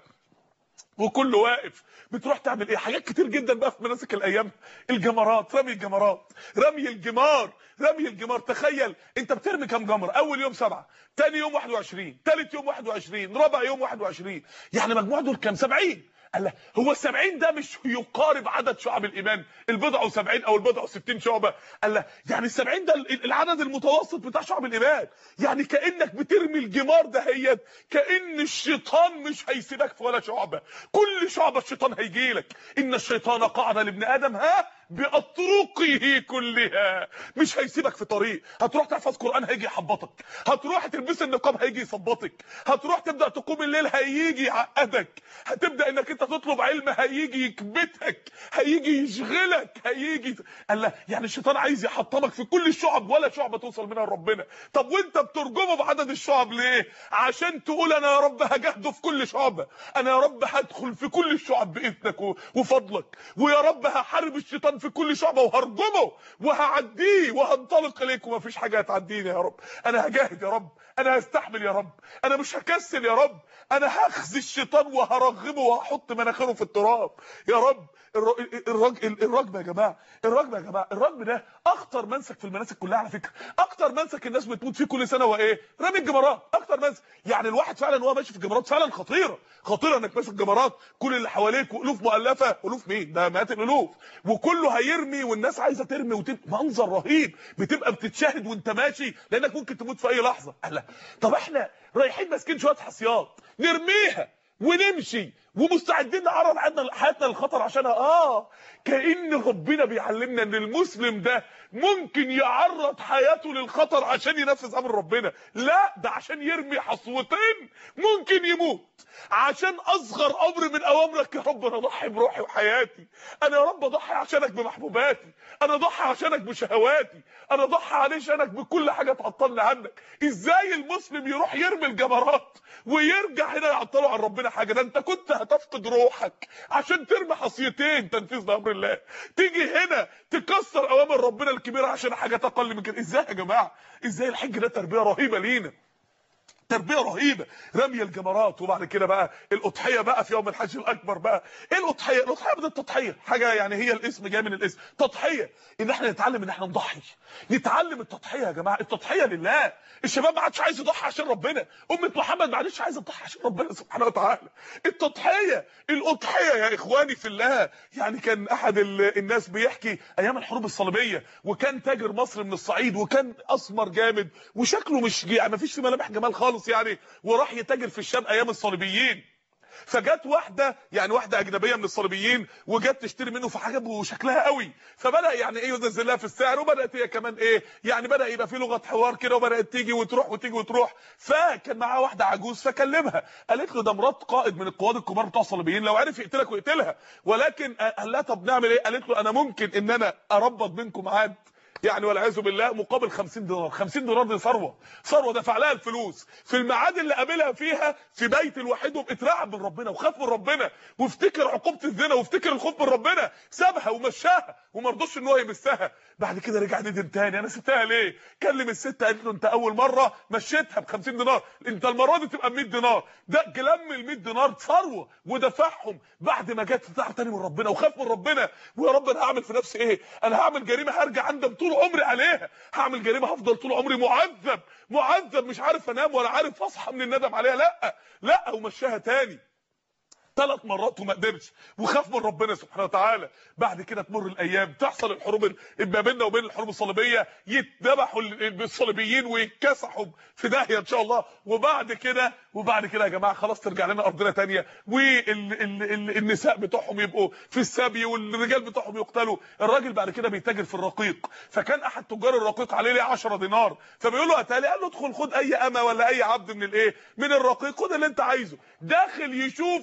وكله واقف. بتروح تعمل ايه؟ حاجات كتير جدا بقى في مناسك الايام. الجمرات، رمي الجمرات، رمي الجمار، رمي الجمار. تخيل انت بترمي كام جمره؟ اول يوم سبعه، تاني يوم واحد وعشرين، تالت يوم واحد وعشرين، رابع يوم واحد وعشرين، يعني مجموع دول كام؟ سبعين. قال لا هو السبعين ده مش يقارب عدد شعب الايمان البضع وسبعين او البضع وستين شعبه؟ قال لا يعني السبعين ده العدد المتوسط بتاع شعب الايمان. يعني كانك بترمي الجمار دهيت، كان الشيطان مش هيسيبك في ولا شعبه، كل شعبه الشيطان هيجيلك. ان الشيطان قعد لابن ادم ها باطرقه كلها، مش هيسيبك في طريق. هتروح تحفظ قران هيجي يحبطك، هتروح تلبس النقاب هيجي يثبطك، هتروح تبدا تقوم الليل هيجي يعقدك، هتبدا انك انت تطلب علم هيجي يكبتك، هيجي يشغلك، هيجي. قال لا يعني الشيطان عايز يحطمك في كل الشعب ولا شعبه توصل منها لربنا. طب وانت بترجمه بعدد الشعب ليه؟ عشان تقول انا يا رب هجهده في كل شعبه، انا يا رب هدخل في كل الشعب باذنك وفضلك، ويا رب هحارب الشيطان في كل شعبه وهرجمه وهعديه وهنطلق اليك ومفيش حاجه هتعديني يا رب. انا هجاهد يا رب، انا هستحمل يا رب، انا مش هكسل يا رب، انا هخزي الشيطان وهرغمه وهحط مناخيره في التراب يا رب. الرجم الرجم يا جماعه، الرجم يا جماعه، الرجم ده اخطر منسك في المناسك كلها على فكره. اكتر منسك الناس بتموت فيه كل سنه هو ايه؟ رمي الجمرات. اكتر منسك، يعني الواحد فعلا وهو ماشي في الجمرات فعلا خطيره، خطيره انك ماسك جمرات، كل اللي حواليك والوف مؤلفه، الوف مين ده؟ مئات الالوف، وكله هيرمي والناس عايزه ترمي، وتبقى منظر رهيب، بتبقى بتتشاهد وانت ماشي لانك ممكن تموت في اي لحظه. لا طب احنا رايحين ماسكين شويه حصيات نرميها ونمشي ومستعدين نعرض حياتنا للخطر عشانها. اه كأن ربنا بيعلمنا ان المسلم ده ممكن يعرض حياته للخطر عشان ينفذ امر ربنا. لا ده عشان يرمي حصوتين ممكن يموت، عشان اصغر امر من اوامرك. يا رب انا اضحي بروحي وحياتي، انا يا رب اضحي عشانك بمحبوباتي، انا اضحي عشانك بشهواتي، انا اضحي علشانك بكل حاجه تعطلني عنك. ازاي المسلم يروح يرمي الجمرات ويرجع هنا يعطله عن ربنا حاجه؟ ده انت كنت هتفقد روحك عشان ترمي حصيتين تنفيذ امر الله، تيجي هنا تكسر اوامر ربنا الكبيره عشان حاجات اقل من كده. ازاي يا جماعه؟ ازاي؟ الحج ده تربيه رهيبه لينا، تربيه رهيبه، رمي الجمرات. وبعد كده بقى الاضحيه بقى في يوم الحج الاكبر. بقى ايه الاضحيه؟ الاضحيه بدل التضحيه حاجه، يعني هي الاسم جاي من الاسم تضحيه، ان احنا نتعلم ان احنا نضحي، نتعلم التضحيه يا جماعه. التضحيه لله. الشباب ما عادش عايز يضحي عشان ربنا، امه محمد ما عادش عايزه تضحي عشان ربنا سبحانه وتعالى. التضحيه، الاضحيه يا اخواني في الله. يعني كان احد الناس بيحكي ايام الحروب الصليبيه، وكان تاجر مصري من الصعيد، وكان اسمر جامد وشكله مش يعني ما فيش في ملامح جمال خالص يعني، وراح يتاجر في الشام ايام الصليبيين. فجت واحده يعني واحده اجنبيه من الصليبيين وجت تشتري منه، فعجبه شكلها قوي، فبدا يعني ايه ينزل لها في السعر، وبدات هي كمان ايه يعني بدا يبقى في لغه حوار كده، وبدات تيجي وتروح وتيجي وتروح. فكان معاها واحده عجوز فكلمها، قالت له ده مرات قائد من القواد الكبار بتوع الصليبيين، لو عرف يقتلك ويقتلها. ولكن قال لها طب نعمل ايه؟ قالت له انا ممكن ان انا اربط بينكم عهد يعني والعياذ بالله مقابل خمسين دينار. خمسين دينار دي ثروه، ثروه دفع لها الفلوس في الميعاد اللي قابلها فيها في بيت الوحيد، واترعب من ربنا وخاف من ربنا وافتكر عقوبه الزنا وافتكر الخوف من ربنا، سابها ومشاها وما رضوش ان هو يمسها. بعد كده رجع ندم تاني، انا سبتها ليه؟ كلم الست قالت له انت اول مره مشيتها ب خمسين دينار، انت المره دي تبقى ب مية دينار. ده جلم ال مية دينار ثروه ودفعهم بعد ما جت تدفع تاني من ربنا وخاف من ربنا. ويا رب انا هعمل في نفسي ايه؟ انا هعمل جريمه هرجع اندم طول عمري عليها، هعمل جريمه هفضل طول عمري معذب معذب مش عارف انام ولا عارف اصحى من الندم عليها. لا لا ومشاها تاني ثلاث مرات وما قدرش وخاف من ربنا سبحانه وتعالى. بعد كده تمر الايام، تحصل الحروب ما بيننا وبين الحروب الصليبيه، يتذبحوا الصليبيين ويتكسحوا في داهيه ان شاء الله. وبعد كده وبعد كده يا جماعه خلاص ترجع لنا ارضنا ثانيه، والنساء بتوعهم يبقوا في السبي والرجال بتوعهم يقتلوا. الراجل بعد كده بيتاجر في الرقيق، فكان احد تجار الرقيق عليه ليه عشرة دينار، فبيقول له اتالي، قال له ادخل خد اي امه ولا اي عبد من الايه من الرقيق، خد اللي انت عايزه. داخل يشوف لقى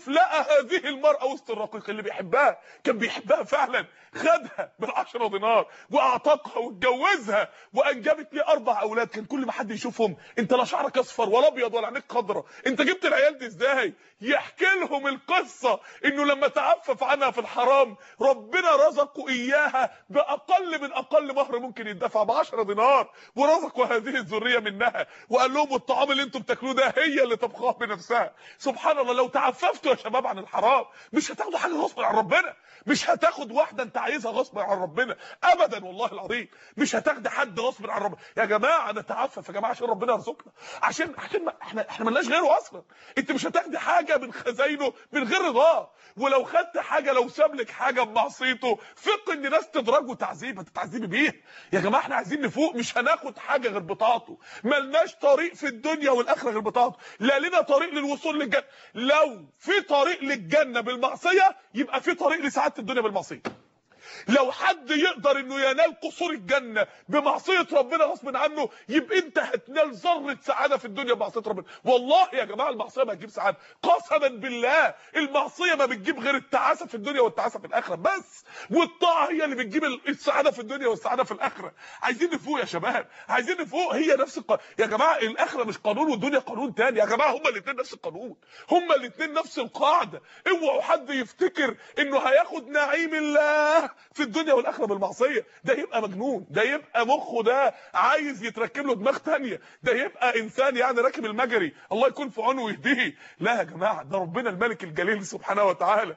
هذه المرأة وسط الرقيق اللي بيحبها، كان بيحبها فعلا، خدها بالعشرة دينار واعتقها واتجوزها وانجبت لي اربع اولاد. كان كل ما حد يشوفهم، انت لا شعرك اصفر ولا ابيض ولا عينيك خضراء، انت جبت العيال دي ازاي؟ يحكي لهم القصه انه لما تعفف عنها في الحرام ربنا رزقه اياها باقل من اقل مهر ممكن يدفع بعشرة دينار، ورزقوا هذه الذريه منها، وقال لهم الطعام اللي انتم بتاكلوه ده هي اللي طبخاه بنفسها. سبحان الله، لو تعففتوا يا شباب عن الحرام مش هتاخدوا حاجه غصب عن ربنا، مش هتاخد واحده انت عايزها غصب عن ربنا ابدا، والله العظيم مش هتاخد حد غصب عن ربنا. يا جماعه نتعفف يا جماعه عشان ربنا يرزقنا، عشان عشان ما احنا احنا مالناش غيره اصلا. انت مش هتاخدي حاجه من خزاينه من غير رضاه، ولو خدت حاجه، لو ساب لك حاجه بمعصيته ثق ان ناس تدرجه تعذيب هتتعذبي بيه. يا جماعه احنا عايزين نفوق، مش هناخد حاجه غير بطاعته، ملناش طريق في الدنيا والاخره غير بطاعته، لا لنا طريق للوصول للجنه. لو في طريق للجنه بالمعصيه يبقى في طريق لسعاده الدنيا بالمعصيه. لو حد يقدر انه ينال قصور الجنه بمعصيه ربنا غصب عنه يبقى انت هتنال ذره سعاده في الدنيا بمعصيه ربنا. والله يا جماعه المعصيه ما تجيب سعاده، قسما بالله المعصيه ما بتجيب غير التعاسه في الدنيا والتعاسه في الاخره بس، والطاعه هي اللي بتجيب السعاده في الدنيا والسعاده في الاخره. عايزين نفوق يا شباب، عايزين نفوق. هي نفس الق... يا جماعه الاخره مش قانون والدنيا قانون تاني يا جماعه، هما الاثنين نفس القانون، هما الاثنين نفس القاعده. اوعوا حد يفتكر انه هياخد نعيم الله في الدنيا والاخره بالمعصيه، ده يبقى مجنون، ده يبقى مخه ده عايز يتركب له دماغ ثانيه، ده يبقى انسان يعني راكب المجري، الله يكون في عونه ويهديه. لا يا جماعه، ده ربنا الملك الجليل سبحانه وتعالى.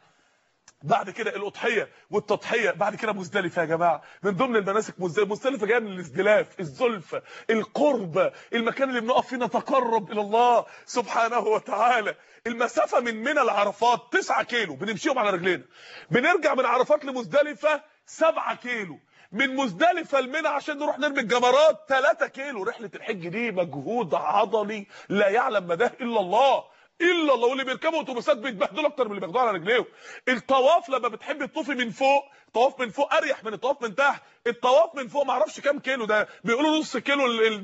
بعد كده الاضحيه والتضحيه، بعد كده مزدلفه يا جماعه. من ضمن المناسك مزدلفه جايه من الازدلاف، الزلفه، القرب، المكان اللي بنقف فيه نتقرب الى الله سبحانه وتعالى. المسافه من منى لعرفات تسعة كيلو بنمشيهم على رجلينا، بنرجع من عرفات لمزدلفه سبعة كيلو، من مزدلفه لمنى عشان نروح نرمي الجمرات ثلاثة كيلو. رحله الحج دي مجهود عضلي لا يعلم مداه الا الله الا الله، واللي بيركبوا اتوبيسات بيتبهدلوا اكتر من اللي بياخدوها على رجليهم. الطواف لما بتحبي تطوفي من فوق، طواف من فوق اريح من الطواف من تحت. الطواف من فوق ما اعرفش كام كيلو، ده بيقولوا نص كيلو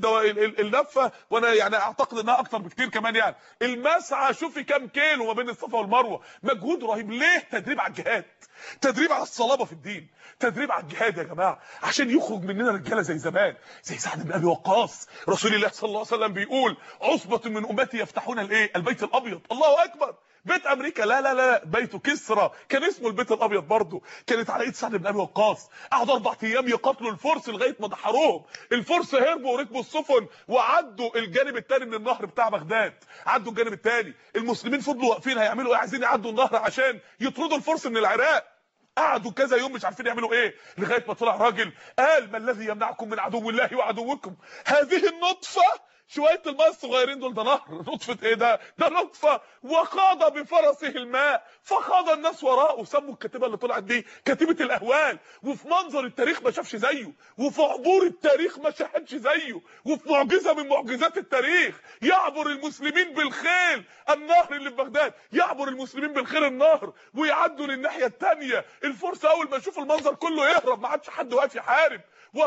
اللفه، وانا يعني اعتقد انها اكتر بكتير كمان. يعني المسعى شوفي كام كيلو ما بين الصفا والمروه، مجهود رهيب. ليه؟ تدريب على الجهاد، تدريب على الصلابه في الدين، تدريب على الجهاد يا جماعه، عشان يخرج مننا رجاله زي زمان، زي سعد بن ابي وقاص. رسول الله صلى الله عليه وسلم بيقول عصبه من امتي يفتحون الايه؟ البيت الابيض. الله اكبر. بيت امريكا لا لا لا، بيت كسرى كان اسمه البيت الابيض برضه، كانت على ايد سعد بن ابي وقاص. قعدوا اربع ايام يقاتلوا الفرس لغايه ما دحروهم. الفرس هربوا وركبوا السفن وعدوا الجانب الثاني من النهر بتاع بغداد، عدوا الجانب الثاني. المسلمين فضلوا واقفين هيعملوا ايه؟ عايزين يعدوا النهر عشان يطردوا الفرس من العراق. قعدوا كذا يوم مش عارفين يعملوا ايه، لغايه ما طلع راجل قال: ما الذي يمنعكم من عدو الله وعدوكم؟ هذه النطفه، شويه الماء الصغيرين دول، ده نهر. نطفه ايه ده؟ ده نطفه. وخاض بفرسه الماء فخاض الناس وراءه. سموا الكتيبه اللي طلعت دي كتيبه الاهوال. وفي منظر التاريخ ما شافش زيه، وفي عبور التاريخ ما شاهدش زيه، وفي معجزه من معجزات التاريخ، يعبر المسلمين بالخيل النهر اللي في بغداد، يعبر المسلمين بالخيل النهر ويعدوا للناحيه الثانيه. الفرس اول ما يشوف المنظر كله يهرب، ما عادش حد واقف يحارب.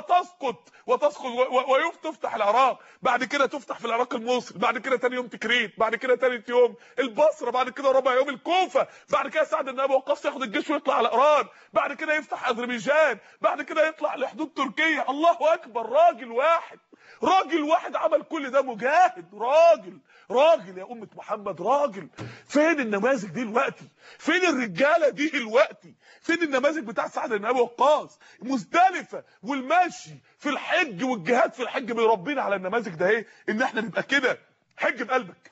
وتسقط وتسقط ويفتح العراق، بعد كده تفتح في العراق الموصل، بعد كده تاني يوم تكريت، بعد كده تالت يوم البصره، بعد كده رابع يوم الكوفه، بعد كده سعد بن ابي وقاص ياخد الجيش ويطلع على ايران، بعد كده يفتح اذربيجان، بعد كده يطلع لحدود تركيا. الله اكبر. راجل واحد، راجل واحد عمل كل ده، مجاهد، راجل راجل يا امه محمد، راجل. فين النماذج دي دلوقتي؟ فين الرجاله دي دلوقتي؟ فين النماذج بتاع سعد بن ابي وقاص؟ مزدلفه والمشي في الحج والجهاد في الحج بيربينا على النماذج ده ايه؟ ان احنا نبقى كده. حج بقلبك،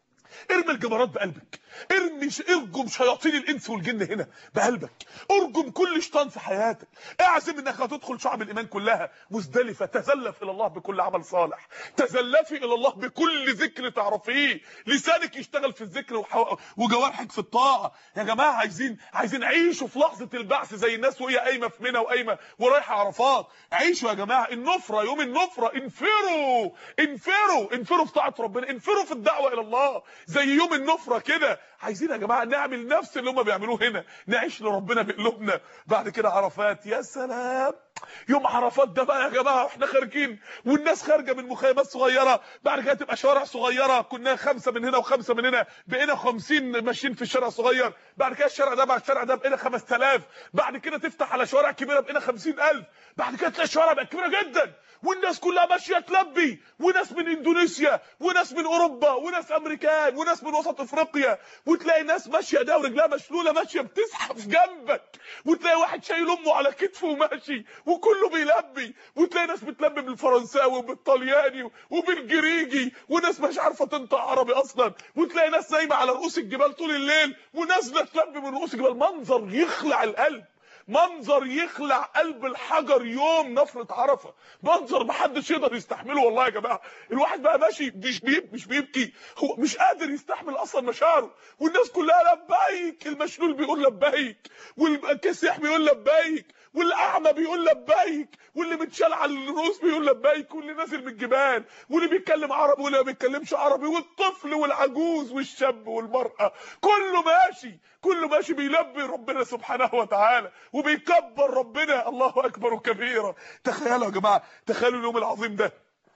ارمي الجمرات بقلبك، ارمي ارجم شياطين الانس والجن هنا بقلبك، ارجم كل شيطان في حياتك، اعزم انك هتدخل شعب الايمان كلها. مزدلفه، تزلف الى الله بكل عمل صالح، تزلفي الى الله بكل ذكر تعرفيه، لسانك يشتغل في الذكر وجوارحك في الطاعه. يا جماعه عايزين عايزين عيشوا في لحظه البعث زي الناس وهي قايمه في منى وقايمه ورايحه عرفات. عيشوا يا جماعه النفره، يوم النفره، انفروا انفروا انفروا في طاعه ربنا، انفروا في الدعوه الى الله زي يوم النفره كده. عايزين يا جماعه نعمل نفس اللي هم بيعملوه هنا، نعيش لربنا بقلوبنا. بعد كده عرفات، يا سلام يوم عرفات ده بقى يا جماعه احنا خارجين والناس خارجه من مخيمات صغيره، بعد كده تبقى شوارع صغيره، كنا خمسه من هنا وخمسه من هنا، بقينا خمسين ماشيين في الشارع صغير، بعد كده الشارع ده مع الشارع ده بقينا خمسة آلاف، بعد كده تفتح على شوارع كبيره بقينا خمسين ألف، بعد كده تلاقي الشوارع بقت كبيره جدا والناس كلها ماشيه تلبي، وناس من اندونيسيا وناس من اوروبا وناس امريكان وناس من وسط افريقيا، وتلاقي ناس ماشيه ده ورجلها مشلوله ماشيه بتزحف جنبك، وتلاقي واحد شايل امه على كتفه وماشي وكله بيلبي، وتلاقي ناس بتلبي بالفرنساوي وبالطلياني وبالجريجي، وناس مش عارفه تنطق عربي اصلا، وتلاقي ناس نايمه على رؤوس الجبال طول الليل ونازله تلبي من رؤوس الجبال. منظر يخلع القلب، منظر يخلع قلب الحجر يوم نفرة عرفة، منظر محدش يقدر يستحمله والله يا جماعه. الواحد بقى ماشي مش بيب مش بيبكي، هو مش قادر يستحمل اصلا مشاعره، والناس كلها لبيك، المشلول بيقول لبيك، والكسيح بيقول لبيك، والاعمى بيقول لبيك، واللي متشال على الرؤوس بيقول لبيك، واللي نازل من الجبال، واللي بيتكلم عربي واللي ما بيتكلمش عربي، والطفل والعجوز والشاب والمرأة، كله ماشي كله ماشي بيلبي ربنا سبحانه وتعالى وبيكبر ربنا، الله اكبر كبيرا. تخيلوا يا جماعه، تخيلوا اليوم العظيم ده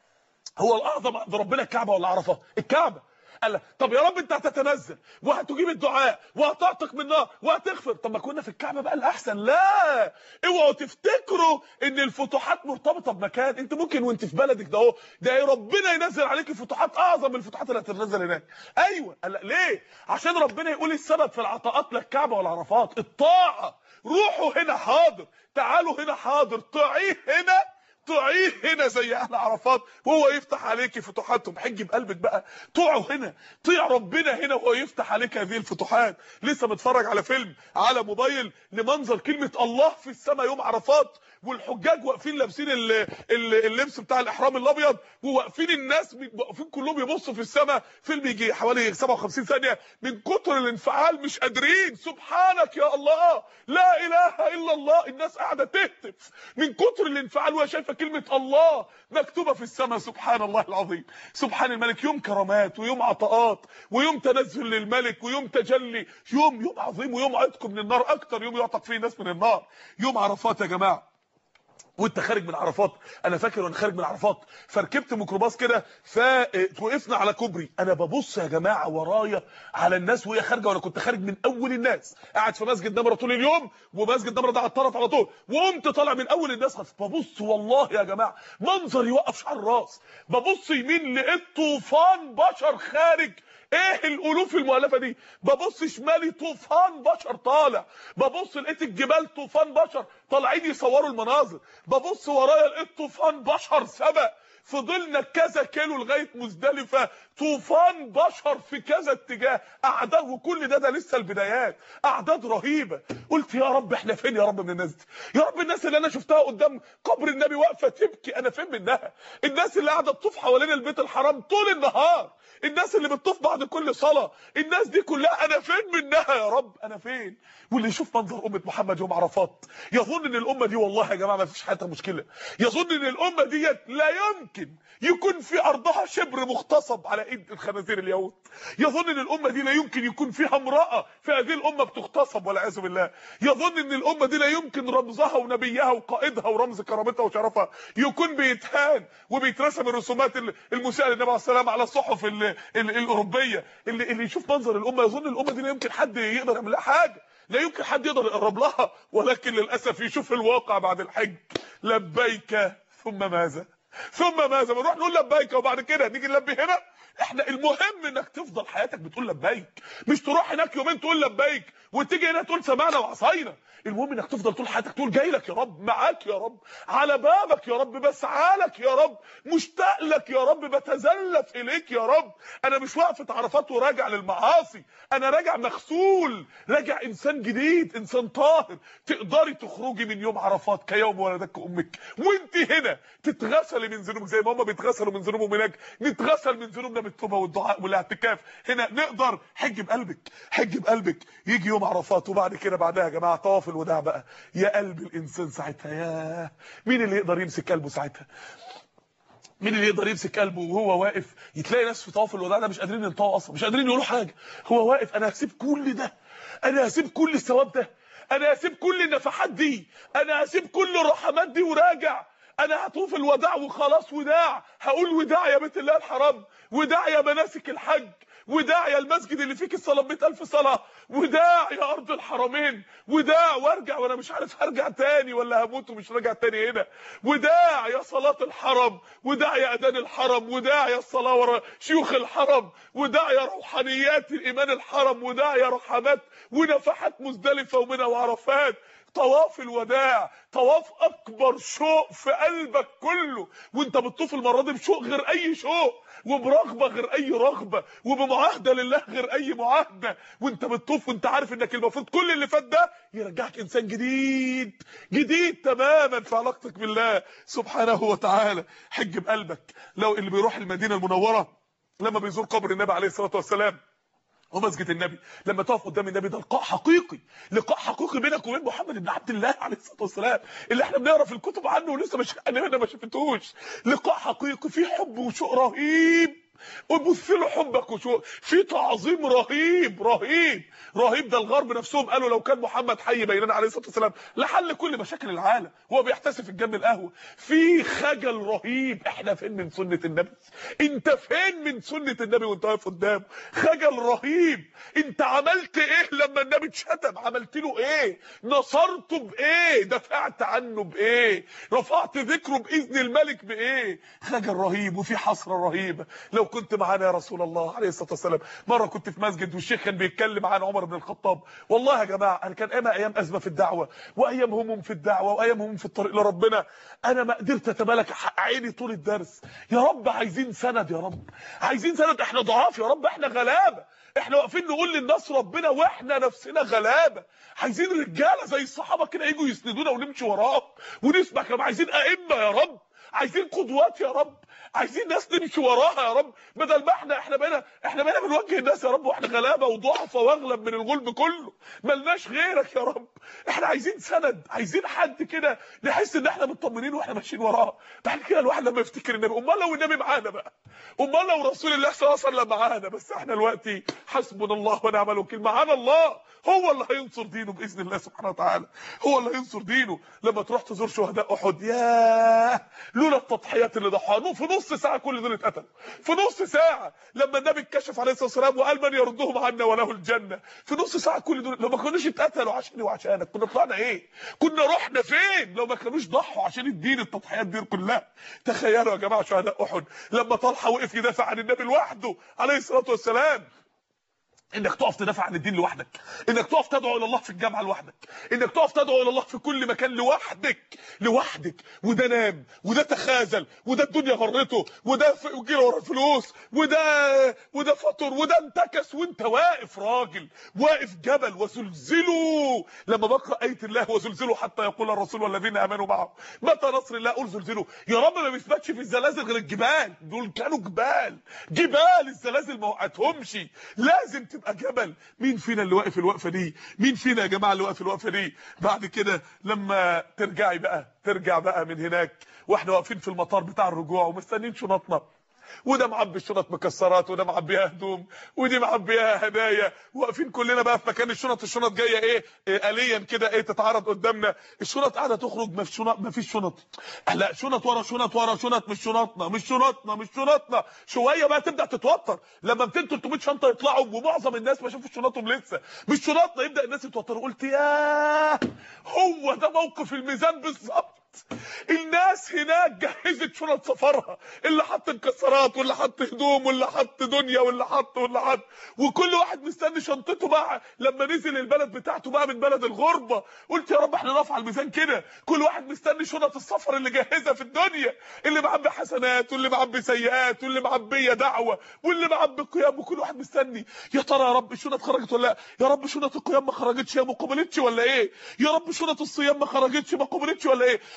هو الاعظم عند ربنا الكعبه ولا عرفه؟ الكعبه. قال طب يا رب انت هتتنزل وهتجيب الدعاء وهتعتق من النار وهتغفر، طب ما كنا في الكعبه بقى الاحسن. لا، اوعوا تفتكروا ان الفتوحات مرتبطه بمكان، انت ممكن وانت في بلدك ده اهو ده ربنا ينزل عليك فتوحات اعظم من الفتوحات اللي هتنزل هناك. ايوه، قال ليه؟ عشان ربنا يقول السبب في العطاءات للكعبه والعرفات الطاعه. روحوا هنا حاضر، تعالوا هنا حاضر، طيعيه هنا طيعيه هنا زي اهل عرفات وهو يفتح عليكي فتوحاتهم. حجي بقلبك بقى، طيعوا هنا، طيع ربنا هنا وهو يفتح عليك هذه الفتوحات. لسه متفرج على فيلم على موبايل لمنظر كلمه الله في السماء يوم عرفات، والحجاج واقفين لابسين اللبس بتاع الاحرام الابيض، وواقفين الناس واقفين كلهم يبصوا في السماء. فيلم يجي حوالي سبعة وخمسين ثانيه، من كتر الانفعال مش قادرين. سبحانك يا الله، لا اله الا الله، الناس قاعده تهتف من كتر الانفعال وهي شايفه كلمه الله مكتوبه في السماء. سبحان الله العظيم، سبحان الملك. يوم كرامات ويوم عطاءات ويوم تنزل للملك ويوم تجلي، يوم يوم عظيم ويوم عتق من النار، اكتر يوم يعتق فيه الناس من النار يوم عرفات يا جماعه. وانت خارج من عرفات، انا فاكر وانا خارج من عرفات فركبت ميكروباص كده فوقفنا على كوبري، انا ببص يا جماعه ورايا على الناس وهي خارجه، وانا كنت خارج من اول الناس، قاعد في مسجد نمره طول اليوم، ومسجد نمره ده على الطرف على طول، وقمت طالع من اول الناس خالص. ببص والله يا جماعه منظر يوقف شعر الراس، ببص يمين لقيت طوفان بشر خارج. ايه الالوف المؤلفه دي؟ ببص شمالي طوفان بشر طالع، ببص لقيت الجبال طوفان بشر طالعين يصوروا المناظر، ببص ورايا لقيت طوفان بشر سبق. فضلنا كذا كيلو لغايه مزدلفه، طوفان بشر في كذا اتجاه، اعداد، وكل ده ده لسه البدايات، اعداد رهيبه. قلت يا رب احنا فين يا رب من الناس دي؟ يا رب الناس اللي انا شفتها قدام قبر النبي واقفه تبكي انا فين منها؟ الناس اللي قاعده تطوف حوالين البيت الحرام طول النهار، الناس اللي بتطوف بعد كل صلاه، الناس دي كلها انا فين منها يا رب؟ انا فين؟ واللي يشوف منظر امه محمد يوم عرفات يظن ان الامه دي والله يا جماعه ما فيش حياتها مشكله، يظن ان الامه ديت لا يمكن يكون في ارضها شبر مغتصب على ايد الخنازير اليهود، يظن ان الامه دي لا يمكن يكون فيها امراه في هذه الامه بتغتصب والعياذ بالله، يظن ان الامه دي لا يمكن رمزها ونبيها وقائدها ورمز كرامتها وشرفها يكون بيتهان وبيترسم الرسومات المسيئه للنبي عليه السلام على الصحف ال ال الاوروبيه. اللي, اللي يشوف منظر الامه يظن الامه دي لا يمكن حد يقدر يعمل لها حاجه، لا يمكن حد يقدر يقرب لها، ولكن للاسف يشوف الواقع بعد الحج. لبيك ثم ماذا؟ ثم ماذا؟ بنروح نقول لبيك وبعد كده نيجي نلبي هنا. احنا المهم انك تفضل حياتك بتقول لبيك، مش تروح هناك يومين تقول لبيك وتيجي هنا تقول سمعنا وعصينا. المهم انك تفضل طول حياتك تقول جاي لك يا رب، معاك يا رب، على بابك يا رب، بسعى لك يا رب، مشتاق لك يا رب، بتزلف اليك يا رب. انا مش واقف عرفات وراجع للمعاصي، انا راجع مغسول، راجع انسان جديد، انسان طاهر. تقدري تخرجي من يوم عرفات كيوم ولدتك امك وانت هنا تتغسلي من ذنوبك زي ما هم بيتغسلوا من ذنوبهم هناك، نتغسل من ذنوبنا بالتوبه والدعاء والاعتكاف. هنا نقدر حج بقلبك، حج بقلبك. يجي يوم عرفات وبعد كده بعدها يا جماعه طواف الوداع بقى. يا قلب الانسان ساعتها، يا مين اللي يقدر يمسك قلبه ساعتها؟ مين اللي يقدر يمسك قلبه وهو واقف؟ يتلاقي ناس في طواف الوداع ده مش قادرين ينطقوا اصلا، مش قادرين يقولوا حاجه، هو واقف انا هسيب كل ده، انا هسيب كل الثواب ده، انا هسيب كل النفحات دي، انا هسيب كل الرحمات دي وراجع، انا هطوف الوداع وخلاص، وداع، هقول وداع يا بيت الله الحرام، وداع يا مناسك الحج، وداع يا المسجد اللي فيك الصلاه بمئة ألف صلاه، وداع يا ارض الحرمين، وداع وارجع وانا مش عارف هرجع تاني ولا هموت ومش راجع تاني هنا، وداع يا صلاه الحرم، وداع يا اذان الحرم، وداع يا الصلاه ورا شيوخ الحرم، وداع يا روحانيات الايمان الحرم، وداع يا رحمات ونفحات مزدلفه ومنى وعرفات. طواف الوداع طواف اكبر شوق في قلبك كله، وانت بتطوف المره دي بشوق غير اي شوق، وبرغبه غير اي رغبه، وبمعاهده لله غير اي معاهده، وانت بتطوف وانت عارف انك المفروض كل اللي فات ده يرجعك انسان جديد جديد تماما في علاقتك بالله سبحانه وتعالى. حج بقلبك. لو اللي بيروح المدينه المنوره لما بيزور قبر النبي عليه الصلاه والسلام ومسجد النبي، لما تقف قدام النبي ده لقاء حقيقي، لقاء حقيقي بينك وبين محمد بن عبد الله عليه الصلاه والسلام اللي احنا بنقرا في الكتب عنه ولسه مش انا ما شفتوش. لقاء حقيقي فيه حب وشوق رهيب، وبص له حبك وشوق، في تعظيم رهيب رهيب رهيب. ده الغرب نفسهم قالوا لو كان محمد حي بيننا عليه الصلاه والسلام لحل كل مشاكل العالم، هو بيحتسب في الجنب القهوه. في خجل رهيب، احنا فين من سنه النبي؟ انت فين من سنه النبي وانت واقف قدامه؟ خجل رهيب. انت عملت ايه لما النبي اتشتم؟ عملت له ايه؟ نصرته بايه؟ دفعت عنه بايه؟ رفعت ذكره باذن الملك بايه؟ خجل رهيب وفي حسره رهيبه. لو كنت معانا يا رسول الله عليه الصلاه والسلام. مره كنت في مسجد والشيخ كان بيتكلم عن عمر بن الخطاب، والله يا جماعه انا كان ايام ايام ازمه في الدعوه، وايام هموم في الدعوه، وايام هموم في الطريق لربنا، انا ما قدرت اتمالك حق عيني طول الدرس. يا رب عايزين سند، يا رب عايزين سند، احنا ضعاف يا رب، احنا غلابه، احنا واقفين نقول للناس ربنا واحنا نفسنا غلابه. عايزين رجاله زي الصحابه كده يجوا يسندونا ونمشي وراهم ونسمع كلام. عايزين ائمه يا رب، عايزين قدوات يا رب، عايزين ناس نمشي وراها يا رب، بدل ما احنا احنا بقينا احنا بقينا بنوجه الناس يا رب واحنا غلابه وضعفه واغلب من الغلب كله، ملناش غيرك يا رب. احنا عايزين سند، عايزين حد كده نحس ان احنا مطمنين واحنا ماشيين وراه. بعد كده الواحد لما يفتكر النبي، امال لو النبي معانا بقى، امال لو رسول الله صلى الله عليه وسلم معانا. بس احنا دلوقتي حسبنا الله ونعم الوكيل، معانا الله، هو اللي هينصر دينه باذن الله سبحانه وتعالى، هو اللي هينصر دينه. لما تروح تزور شهداء احد، ياه لولا التضحيات اللي ضحوها، في نص ساعه كل دول اتقتلوا، في نص ساعه لما النبي اتكشف عليه الصلاه والسلام وقال من يردهم عنا وله الجنه، في نص ساعه كل دول لو ما كانوش اتقتلوا عشاني وعشانك كنا طلعنا ايه؟ كنا رحنا فين لو ما كانوش ضحوا عشان الدين؟ التضحيات دي كلها. تخيلوا يا جماعه شهداء احد لما طلحه وقف يدافع عن النبي لوحده عليه الصلاه والسلام، انك تقف تدافع عن الدين لوحدك، انك تقف تدعو الى الله في الجامعه لوحدك، انك تقف تدعو الى الله في كل مكان لوحدك لوحدك. وده نام، وده تخاذل، وده الدنيا غرته، وده جري ورا الفلوس، وده وده فطر، وده انتكس، وانت واقف راجل، واقف جبل. وزلزلوا، لما بقرا ايه الله وزلزلوا حتى يقول الرسول والذين امنوا معه متى نصر الله، قول زلزلوا يا رب. ما بيثبتش في الزلازل غير الجبال، دول كانوا جبال جبال، الزلازل ما وقعتهمش، لازم تبقى جبل. مين فينا اللي واقف الوقفه دي؟ مين فينا يا جماعه اللي واقف الوقفه دي؟ بعد كده لما ترجعي بقى، ترجع بقى من هناك واحنا واقفين في المطار بتاع الرجوع ومستنيين شنطنا، وده معبي الشنط مكسرات، وده معبيها هدوم، ودي معبيها هدايا، واقفين كلنا بقى في مكان الشنط. الشنط جايه ايه, إيه آليا كده ايه تتعرض قدامنا، الشنط قاعده تخرج، ما فيش شنط، ما فيش شنط، لا شنط ورا شنط ورا شنط، مش شنطنا مش شنطنا مش شنطنا. شويه بقى تبدا تتوتر لما مئتين ثلاثمئة شنطه يطلعوا ومعظم الناس ما شافوش شنطهم لسه، مش شنطنا، يبدا الناس يتوتروا. قلت ياه هو ده موقف الميزان بالظبط. الناس هناك جهزت شنط سفرها، اللي حط مكسرات واللي حط هدوم واللي حط دنيا واللي حط واللي حط، وكل واحد مستني شنطته بقى لما نزل البلد بتاعته بقى من بلد الغربه. قلت يا رب احنا نرفع الميزان كده، كل واحد مستني شنط السفر اللي جهزها في الدنيا، اللي معبي حسنات واللي معبي سيئات واللي معبيه دعوه واللي معبي قيام، وكل واحد مستني يا ترى يا رب الشنط خرجت ولا لا؟ يا رب شنط القيام ما خرجتش، هي ما قبلتش ولا ايه؟ يا رب شنط الصيام ما خرجتش ما قبلتش ولا ايه؟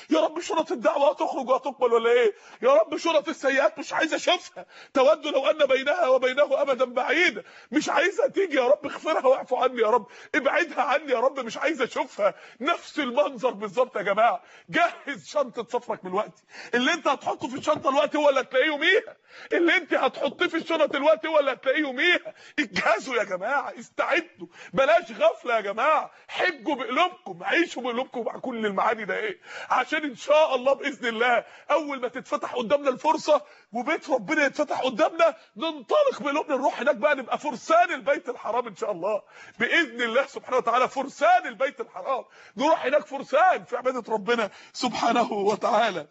يا رب شرط الدعوه هتخرج وهتقبل ولا ايه؟ يا رب شرط السيئات مش عايز اشوفها، تود لو ان بينها وبينه ابدا بعيدا، مش عايزها تيجي يا رب، اغفرها واعفو عني يا رب، ابعدها عني يا رب، مش عايز اشوفها. نفس المنظر بالظبط يا جماعه. جهز شنطه سفرك من الوقت، اللي انت هتحطه في الشنطه الوقت هو اللي هتلاقيه يوميها، اللي انت هتحطيه في الشنط الوقت هو اللي هتلاقيه يوميها. اجهزوا يا جماعه، استعدوا، بلاش غفله يا جماعه، حجوا بقلوبكم، عيشوا بقلوبكم مع كل المعاني ده ايه، عشان ان شاء الله باذن الله اول ما تتفتح قدامنا الفرصه وبيت ربنا يتفتح قدامنا ننطلق بقلوبنا نروح هناك بقى، نبقى فرسان البيت الحرام ان شاء الله باذن الله سبحانه وتعالى، فرسان البيت الحرام، نروح هناك فرسان في عباده ربنا سبحانه وتعالى.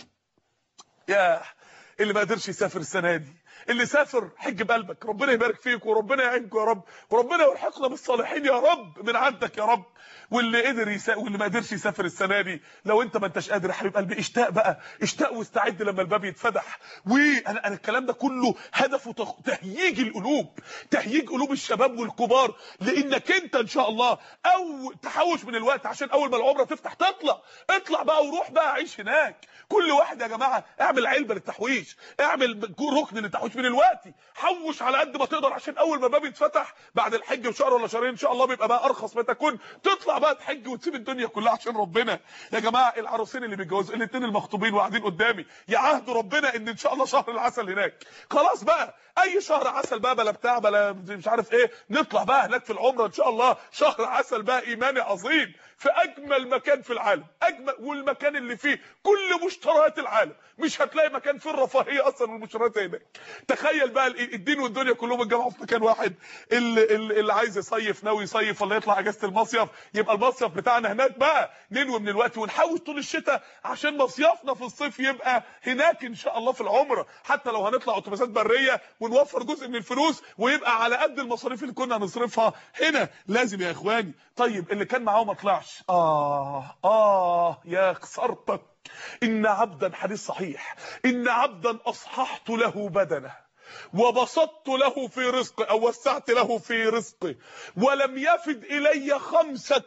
يا اللي ما قدرش يسافر السنه دي، اللي سافر حج بقلبك، ربنا يبارك فيك وربنا يعينكم يا رب، وربنا يلحقنا بالصالحين يا رب من عندك يا رب. واللي قدر يسافر واللي ما قدرش يسافر السنه دي، لو انت ما انتش قادر يا حبيب قلبي اشتاق بقى، اشتاق واستعد لما الباب يتفتح. وانا انا الكلام ده كله هدفه تهييج القلوب، تهييج قلوب الشباب والكبار، لانك انت ان شاء الله او تحوش من الوقت عشان اول ما العمره تفتح تطلع، اطلع بقى وروح بقى عيش هناك. كل واحد يا جماعه اعمل علبه للتحويش، اعمل ركن للتحويش من الوقت، حوش على قد ما تقدر عشان اول ما الباب يتفتح بعد الحج بشهر ولا شهرين ان شاء الله بيبقى بقى ارخص ما تكون، تطلع بقى تحج وتسيب الدنيا كلها عشان ربنا. يا جماعه العروسين اللي بيتجوزوا، الاثنين المخطوبين وقاعدين قدامي، يعهدوا ربنا ان ان شاء الله شهر العسل هناك، خلاص بقى اي شهر عسل بقى، بلا بتاع بلا مش عارف ايه، نطلع بقى هناك في العمره ان شاء الله شهر عسل بقى ايماني عظيم في اجمل مكان في العالم، اجمل والمكان اللي فيه كل مشتريات العالم، مش هتلاقي مكان فيه الرفاهيه اصلا والمشتريات هناك. تخيل بقى الدين والدنيا كلهم اتجمعوا في مكان واحد، اللي, اللي عايز يصيف ناوي يصيف ولا يطلع اجازه المصيف، يبقى المصيف بتاعنا هناك بقى، ننوي من الوقت ونحوش طول الشتاء عشان مصيفنا في الصيف يبقى هناك ان شاء الله في العمره، حتى لو هنطلع اتوبيسات بريه ونوفر جزء من الفلوس ويبقى على قد المصاريف اللي كنا هنصرفها هنا، لازم يا اخواني. طيب اللي كان معاه ما طلعش، اه اه يا خسارتك، ان عبدا، حديث صحيح، ان عبدا اصححت له بدنه وبسطت له في رزقه او وسعت له في رزقه ولم يفد الي خمسه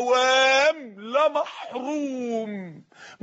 اعوام لمحروم.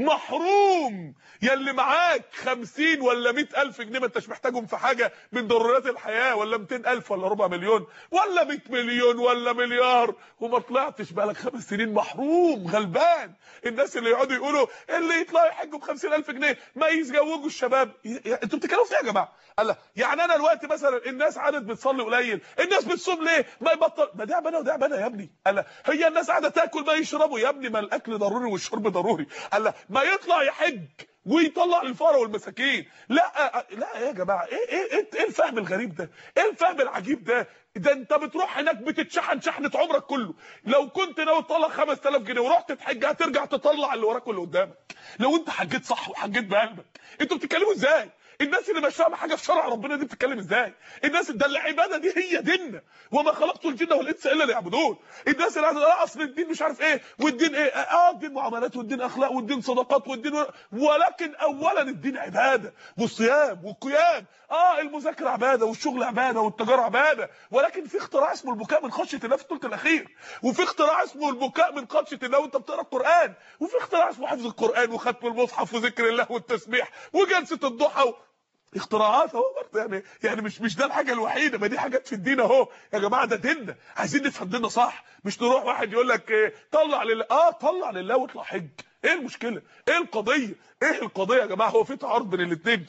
محروم. يا اللي معاك خمسين ولا مئة الف جنيه ما انتش محتاجهم في حاجه من ضرورات الحياه، ولا مئتين الف ولا ربع مليون ولا مئة مليون ولا مليار، وما طلعتش بقالك خمس سنين، محروم غلبان. الناس اللي يقعدوا يقولوا اللي يطلعوا يحجوا ب خمسين الف جنيه ما يزوجوا الشباب، انتوا بتتكلموا في ايه يا جماعه؟ الله، يعني انا دلوقتي مثلا الناس عادت بتصلي قليل، الناس بتصوم ليه؟ ما يبطل، ما ده عباده وده عباده يا ابني. الله، هي الناس قاعده تاكل ما يشربوا يا ابني، ما الاكل ضروري والشرب ضروري. الله، ما يطلع يحج ويطلع للفقراء والمساكين. لا لا يا جماعه، ايه ايه ايه الفهم الغريب ده؟ ايه الفهم العجيب ده؟ ده انت بتروح هناك بتتشحن شحنه عمرك كله، لو كنت ناوي تطلع خمسة آلاف جنيه ورحت تحج هترجع تطلع اللي وراك واللي قدامك، لو انت حجيت صح وحجيت بقلبك. انتوا بتتكلموا ازاي؟ الناس اللي مش فاهمه حاجه في شرع ربنا دي بتتكلم ازاي؟ الناس ده العباده دي هي ديننا، وما خلقت الجن والانس الا ليعبدون. الناس اللي قاعده اصل الدين مش عارف ايه، والدين ايه، اه الدين معاملات والدين اخلاق والدين صدقات والدين و... ولكن اولا الدين عباده وصيام وقيام. اه المذاكره عباده والشغل عباده والتجاره عباده، ولكن في اختراع اسمه البكاء من خشيه الله في الثلث الاخير، وفي اختراع اسمه البكاء من خشيه الله وانت بتقرا القران، وفي اختراع اسمه حفظ القران وختم المصحف وذكر الله والتسبيح وجلسه الضحى و... اختراعات اهو برضه، يعني يعني مش مش ده الحاجه الوحيده، ما دي حاجات في الدين اهو يا جماعه، ده ديننا، عايزين نفهم ديننا صح، مش نروح واحد يقول لك إيه طلع لله، اه طلع لله واطلع حج، ايه المشكله؟ ايه القضيه؟ ايه القضيه يا جماعه؟ هو في تعارض بين الاثنين؟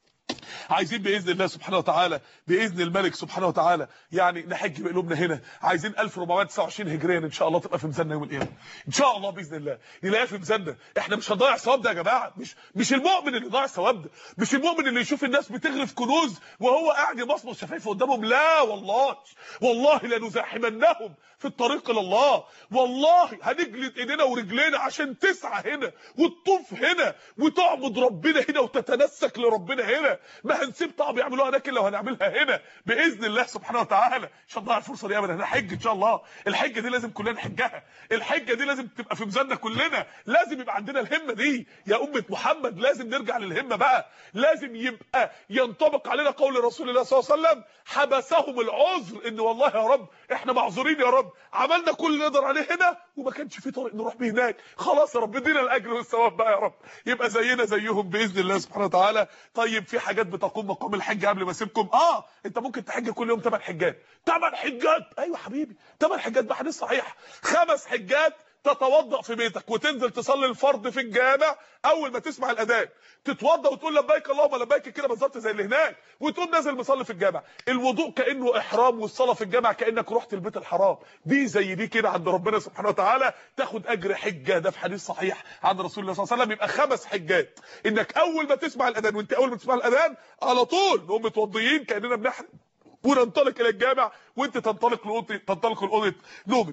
عايزين باذن الله سبحانه وتعالى، باذن الملك سبحانه وتعالى يعني نحج بقلوبنا هنا، عايزين ألف وأربعمائة وتسعة وعشرين هجريا ان شاء الله تبقى في ميزاننا يوم القيامه ان شاء الله باذن الله، نلاقيها في ميزاننا. احنا مش هنضيع ثواب ده يا جماعه، مش مش المؤمن اللي ضايع ثواب ده، مش المؤمن اللي يشوف الناس بتغرف كنوز وهو قاعد يمصمص شفايفه قدامهم، لا والله والله لنزاحمنهم في الطريق الى الله، والله هنجلد ايدينا ورجلينا عشان تسعى هنا وتطوف هنا وتعبد ربنا هنا وتتنسك لربنا هنا، ما هنسيب طعم يعملوها هناك الا وهنعملها هنا باذن الله سبحانه وتعالى. مش هنضيع الفرصه دي ابدا. هنحج ان شاء الله. الحجه دي لازم كلنا نحجها. الحجه دي لازم تبقى في ميزاننا كلنا. لازم يبقى عندنا الهمه دي يا امه محمد. لازم نرجع للهمه بقى. لازم يبقى ينطبق علينا قول رسول الله صلى الله عليه وسلم حبسهم العذر، ان والله يا رب احنا معذورين يا رب، عملنا كل اللي نقدر عليه هنا وما كانش في طريق نروح بيه هناك. خلاص يا رب ادينا الاجر والثواب بقى يا رب، يبقى زينا زيهم باذن الله سبحانه وتعالى. طيب في حاجات بتقوم مقام الحج قبل ما اسيبكم. اه انت ممكن تحج كل يوم ثمان حجات. ثمان حجات ايوه حبيبي، ثمان حجات بحديث صحيح. خمس حجات تتوضا في بيتك وتنزل تصلي الفرض في الجامع اول ما تسمع الاذان، تتوضا وتقول لبيك اللهم لبيك كده بالظبط زي اللي هناك، وتقوم نازل مصلي في الجامع. الوضوء كانه احرام، والصلاه في الجامع كانك رحت البيت الحرام. دي زي دي كده عند ربنا سبحانه وتعالى، تاخد اجر حجه. ده في حديث صحيح عن رسول الله صلى الله عليه وسلم. يبقى خمس حجات، انك اول ما تسمع الاذان، وانت اول ما تسمع الاذان على طول نقوم متوضيين كاننا بنحرم وننطلق الى الجامع، وانت تنطلق لاوضه تنطلق لاوضه نومك.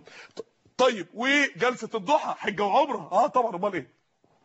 طيب وجلسه الضحى حجه وعمره. اه طبعا امال ايه.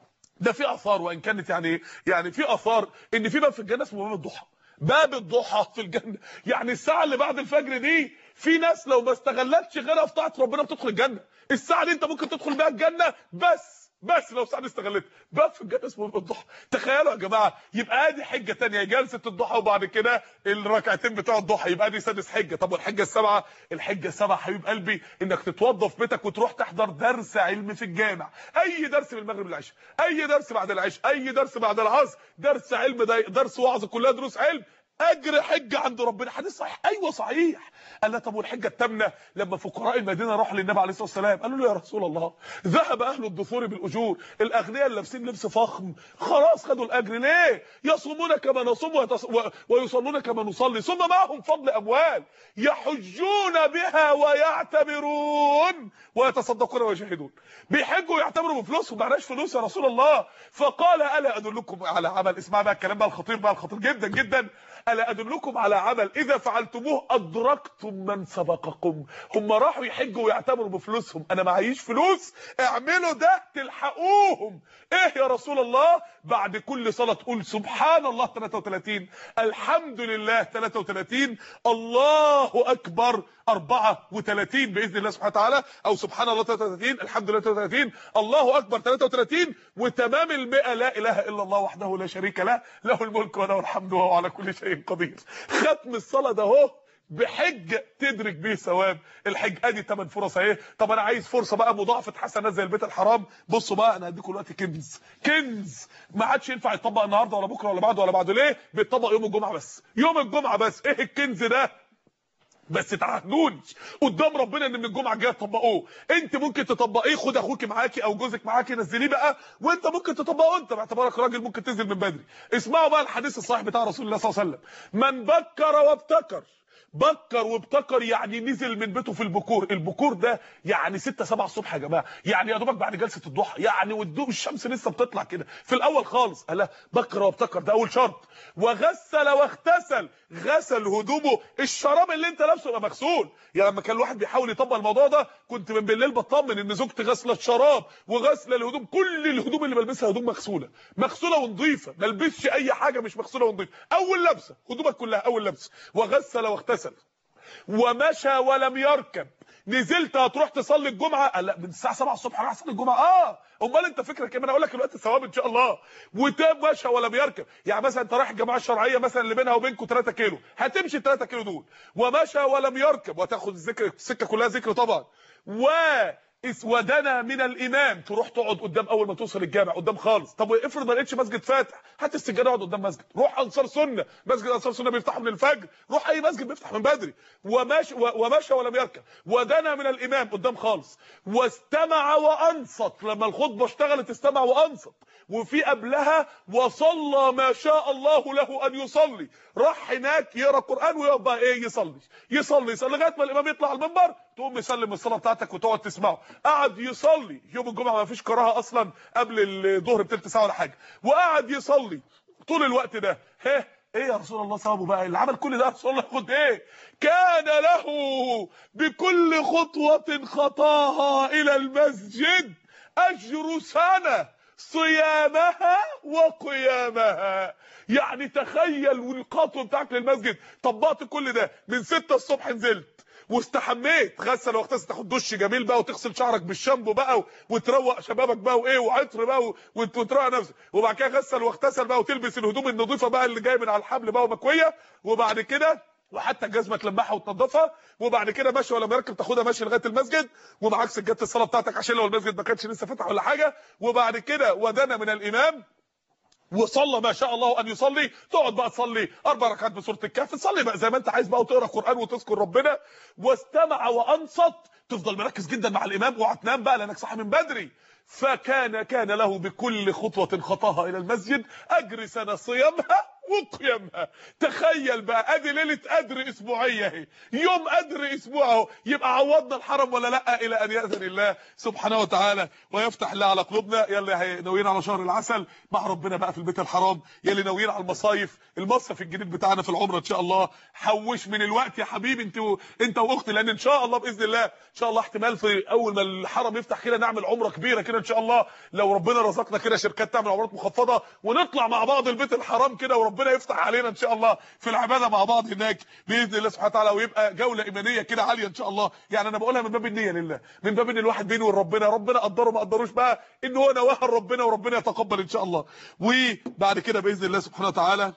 ده في اثار، وان كانت يعني يعني في اثار ان في باب في الجنه اسمه باب الضحى. باب الضحى في الجنه، يعني الساعه اللي بعد الفجر دي في ناس لو ما استغلتش غيرها في طاعه ربنا بتدخل الجنه. الساعه دي انت ممكن تدخل بيها الجنه بس بس لو ساعه استغلت باب في الجنه اسمه باب الضحى. تخيلوا يا جماعه، يبقى ادي حجه ثانيه جلسه الضحى، وبعد كده الركعتين بتوع الضحى، يبقى دي سادس حجه. طب والحجه السبعه؟ الحجه السبعه حبيب قلبي انك تتوضى في بيتك وتروح تحضر درس علم في الجامع. اي درس من المغرب للعشاء، اي درس بعد العشاء، اي درس بعد العصر، درس علم، درس وعظ، كلها دروس علم. اجر حجه عند ربنا. حديث صحيح. ايوه صحيح. قال لا طب والحجه الثامنه؟ لما فقراء المدينه راحوا للنبي عليه الصلاه والسلام قالوا له يا رسول الله ذهب اهل الدثور بالاجور، الاغنياء اللي لابسين لبس فخم خلاص خدوا الاجر، ليه؟ يصومون كما نصوم ويتص... و... ويصلون كما نصلي، ثم معهم فضل اموال يحجون بها ويعتبرون ويتصدقون ويجاهدون. بيحجوا ويعتبروا بفلوسهم، معناش فلوس يا رسول الله. فقال الا ادلكم على عمل، اسمع بقى الكلام بقى الخطير بقى الخطير جدا جدا، الا ادلكم على عمل اذا فعلتموه ادركتم من سبقكم. هم راحوا يحجوا ويعتبروا بفلوسهم، انا معيش فلوس، اعملوا ده تلحقوهم. ايه يا رسول الله؟ بعد كل صلاه تقول سبحان الله ثلاثة وثلاثين، الحمد لله ثلاثة وثلاثين، الله اكبر أربعة وثلاثين باذن الله سبحانه وتعالى، او سبحان الله ثلاثة وثلاثين، الحمد لله ثلاثة وثلاثين، الله اكبر ثلاثة وثلاثين، وتمام المئة لا اله الا الله وحده لا شريك له، له الملك وله الحمد وهو على كل شيء قدير. ختم الصلاه ده اهو بحج تدرك بيه ثواب الحج. ادي ثمان فرص اهي. طب انا عايز فرصه بقى مضاعفه حسنات زي البيت الحرام. بصوا بقى انا هديكم دلوقتي كنز، كنز ما عادش ينفع يطبق النهارده ولا بكره ولا بعده ولا بعده. ليه؟ بيطبق يوم الجمعه بس، يوم الجمعه بس. ايه الكنز ده؟ بس تعهدوني قدام ربنا ان من الجمعه الجايه تطبقوه. انت ممكن تطبقيه، خد اخوك معاكي او جوزك معاكي نزليه بقى، وانت ممكن تطبقه انت باعتبارك راجل ممكن تنزل من بدري. اسمعوا بقى الحديث الصحيح بتاع رسول الله صلى الله عليه وسلم، من بكر وابتكر. بكر وابتكر يعني نزل من بيته في البكور. البكور ده يعني ستة سبعة الصبح يا جماعه، يعني يا دوبك بعد جلسه الضحى، يعني والضوء الشمس لسه بتطلع كده في الاول خالص. قال بكر وابتكر، ده اول شرط. وغسل واغتسل، غسل هدومه، الشراب اللي انت لابسه يبقى مغسول. يعني لما كان الواحد بيحاول يطبق الموضوع ده كنت من بالليل بطمن ان زوجتي غسله الشراب وغسله الهدوم، كل الهدوم اللي بلبسها هدوم مغسوله، مغسوله ونظيفه، ما البسش اي حاجه مش مغسوله ونظيفه. اول لبسه هدومك كلها اول لبسه. وغسل واغتسل ومشى ولم يركب. نزلت هتروح تصلي الجمعه، قال لا من الساعه سبعة الصبح راح اصلي الجمعه. اه امال انت فكرك ايه؟ انا اقول لك دلوقتي الثواب ان شاء الله. وتاب مشى ولم يركب، يعني مثلا انت رايح الجماعه الشرعيه مثلا اللي بينها وبينكم ثلاثة كيلو، هتمشي ال ثلاثة كيلو دول. ومشى ولم يركب، وتاخد الذكر السكه كلها ذكر طبعا. و ودنا من الامام، تروح تقعد قدام اول ما توصل الجامع قدام خالص. طب افرض ما لقيتش مسجد فاتح، هات السجاده اقعد قدام مسجد، روح انصار سنه، مسجد انصار سنه بيفتحوا من الفجر، روح اي مسجد بيفتح من بدري. وماشي ومشى ولم يركب. ودنا من الامام قدام خالص. واستمع وانصت، لما الخطبه اشتغلت استمع وانصت. وفي قبلها وصلى ما شاء الله له ان يصلي، راح هناك يقرا قران ويقعد بقى ايه يصلي يصلي يصلي لغايه ما الامام يطلع على المنبر، تقوم يسلم الصلاه بتاعتك وتقعد تسمعه. قعد يصلي يوم الجمعه، ما فيش كراهه اصلا قبل الظهر بثلث ساعه ولا حاجه، وقعد يصلي طول الوقت ده. ها ايه يا رسول الله ثوابه بقى اللي عمل كل ده؟ يا رسول الله ياخد ايه؟ كان له بكل خطوه خطاها الى المسجد اجر سنه صيامها وقيامها. يعني تخيل والخطوه بتاعك للمسجد، طبقت كل ده من ستة الصبح، نزلت واستحميت، غسل واغتسل، تاخد دش جميل بقى وتغسل شعرك بالشامبو بقى وتروق شبابك بقى وايه وعطر بقى وتروق نفسك، وبعد كده غسل واغتسل بقى وتلبس الهدوم النظيفه بقى اللي جايه من على الحبل بقى ومكويه، وبعد كده وحتى الجزمه تلمعها وتنضفها، وبعد كده ماشي ولا مركب تاخدها ماشي لغايه المسجد، ومعاك سجاده الصلاه بتاعتك عشان لو المسجد ما كانش لسه فتح ولا حاجه، وبعد كده ودنا من الامام وصلى ما شاء الله ان يصلي، تقعد بقى تصلي اربع ركعات بسوره الكهف، تصلي بقى زي ما انت عايز بقى وتقرا قران وتذكر ربنا. واستمع وانصت، تفضل مركز جدا مع الامام وهتنام بقى لانك صاحي من بدري. فكان كان له بكل خطوه خطاها الى المسجد اجر سنه صيامها وقيامها. تخيل بقى، ادي ليله قدر اسبوعيه اهي، يوم قدر اسبوع اهو، يبقى عوضنا الحرم ولا لا؟ الى ان ياذن الله سبحانه وتعالى ويفتح الله على قلوبنا. يلا ناويين على شهر العسل مع ربنا بقى في البيت الحرام، يلي ناويين على المصايف، المصيف الجديد بتاعنا في العمره ان شاء الله، حوش من الوقت يا حبيبي انت و... انت واختي، لان ان شاء الله باذن الله ان شاء الله احتمال في اول ما الحرم يفتح كده نعمل عمره كبيره كده ان شاء الله، لو ربنا رزقنا كده شركات تعمل عمرات مخفضه ونطلع مع بعض البيت الحرام كده وربنا يفتح علينا ان شاء الله في العباده مع بعض هناك باذن الله سبحانه وتعالى، ويبقى جوله ايمانيه كده عاليه ان شاء الله. يعني انا بقولها من باب النيه لله، من باب ان الواحد بينه وربنا، ربنا قدره ما قدروش بقى ان هو نواها ربنا وربنا يتقبل ان شاء الله. وبعد كده باذن الله سبحانه وتعالى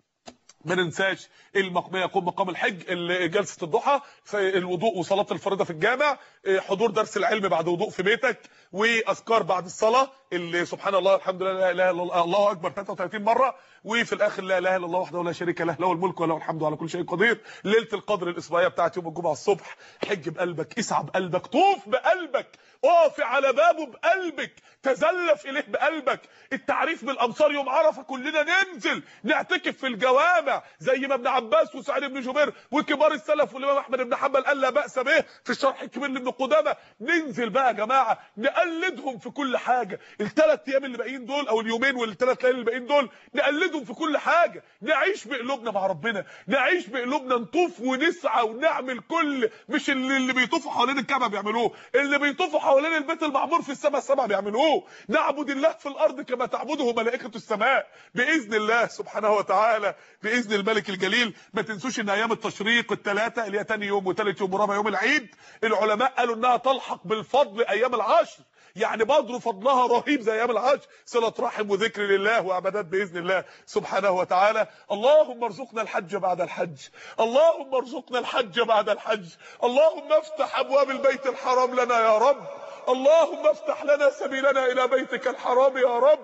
ما ننساش المقام يقوم مقام الحج، جلسه الضحى، الوضوء وصلاه الفريضه في الجامع، حضور درس العلم بعد وضوء في بيتك، واذكار بعد الصلاه اللي سبحان الله الحمد لله لا اله الا الله الله اكبر ثلاثة وثلاثين مره، وفي الاخر لا اله الا الله وحده لا شريك له له الملك وله الحمد على كل شيء قدير. ليله القدر الاسبوعيه بتاعت يوم الجمعه الصبح، حج بقلبك، اسعى بقلبك، طوف بقلبك، اقف على بابه بقلبك، تزلف اليه بقلبك. التعريف بالامصار يوم عرفه كلنا ننزل نعتكف في الجوامع زي ما ابن عباس وسعيد بن جبير وكبار السلف والامام احمد بن حنبل قال لا باس به في الشرح الكبير لابن قدامه. ننزل بقى يا جماعه نقلدهم في كل حاجه، الثلاث ايام اللي باقيين دول او اليومين والثلاث ليالي اللي باقيين دول نقلدهم في كل حاجه، نعيش بقلوبنا مع ربنا، نعيش بقلوبنا، نطوف ونسعى ونعمل كل، مش اللي, اللي بيطوفوا حوالين الكعبه بيعملوه، اللي بيطوفوا حوالين البيت المعمور في السماء السبع بيعملوه. نعبد الله في الارض كما تعبده ملائكه السماء باذن الله سبحانه وتعالى، باذن الملك الجليل. ما تنسوش ان ايام التشريق الثلاثه اللي هي ثاني يوم وثالث يوم ورابع يوم العيد، العلماء قالوا انها تلحق بالفضل ايام العشر، يعني بدر فضلها رهيب زي ايام العشر، صله رحم وذكر لله وعبادات باذن الله سبحانه وتعالى. اللهم ارزقنا الحج بعد الحج، اللهم ارزقنا الحج بعد الحج، اللهم افتح ابواب البيت الحرام لنا يا رب، اللهم افتح لنا سبيلنا الى بيتك الحرام يا رب.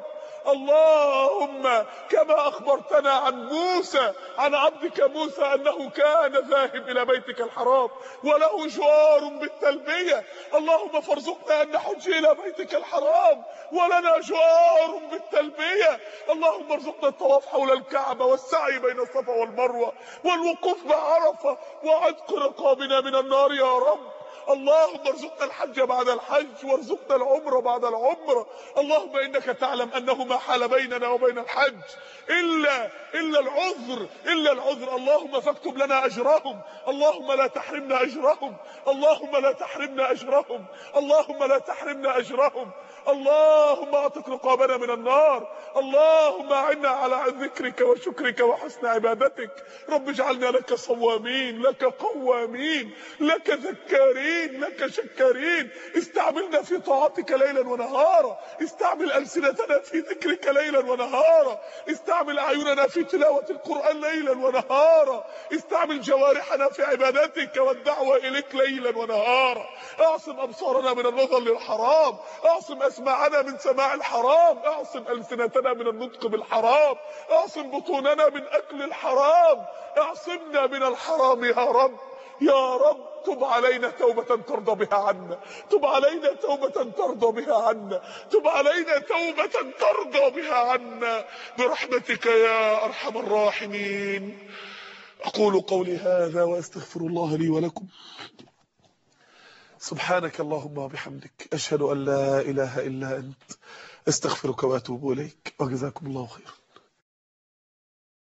اللهم كما اخبرتنا عن موسى، عن عبدك موسى انه كان ذاهب الى بيتك الحرام وله جوار بالتلبيه، اللهم فارزقنا ان نحج الى بيتك الحرام ولنا جوار بالتلبيه. اللهم ارزقنا الطواف حول الكعبه والسعي بين الصفا والمروه والوقوف بعرفه وعتق رقابنا من النار يا رب. اللهم ارزقنا الحج بعد الحج وارزقنا العمره بعد العمره. اللهم انك تعلم انه ما حال بيننا وبين الحج الا الا العذر الا العذر. اللهم فاكتب لنا اجرهم، اللهم لا تحرمنا اجرهم، اللهم لا تحرمنا اجرهم، اللهم لا تحرمنا اجرهم. اللهم اعتق رقابنا من النار، اللهم اعنا على ذكرك وشكرك وحسن عبادتك. رب اجعلنا لك صوامين، لك قوامين، لك ذكارين، لك شكارين. استعملنا في طاعتك ليلا ونهارا، استعمل ألسنتنا في ذكرك ليلا ونهارا، استعمل أعيننا في تلاوة القرآن ليلا ونهارا، استعمل جوارحنا في عبادتك والدعوة إليك ليلا ونهارا. اعصم أبصارنا من النظر للحرام، اعصم أسماعنا من سماع الحرام، اعصم ألسنتنا من النطق بالحرام، اعصم بطوننا من أكل الحرام، اعصمنا من الحرام يا رب. يا رب تب علينا توبة ترضى بها عنا، تب علينا توبة ترضى بها عنا، تب علينا توبة ترضى بها عنا برحمتك يا أرحم الراحمين. أقول قولي هذا وأستغفر الله لي ولكم. سبحانك اللهم وبحمدك، أشهد أن لا إله إلا أنت، أستغفرك وأتوب إليك، وجزاكم الله خيرا.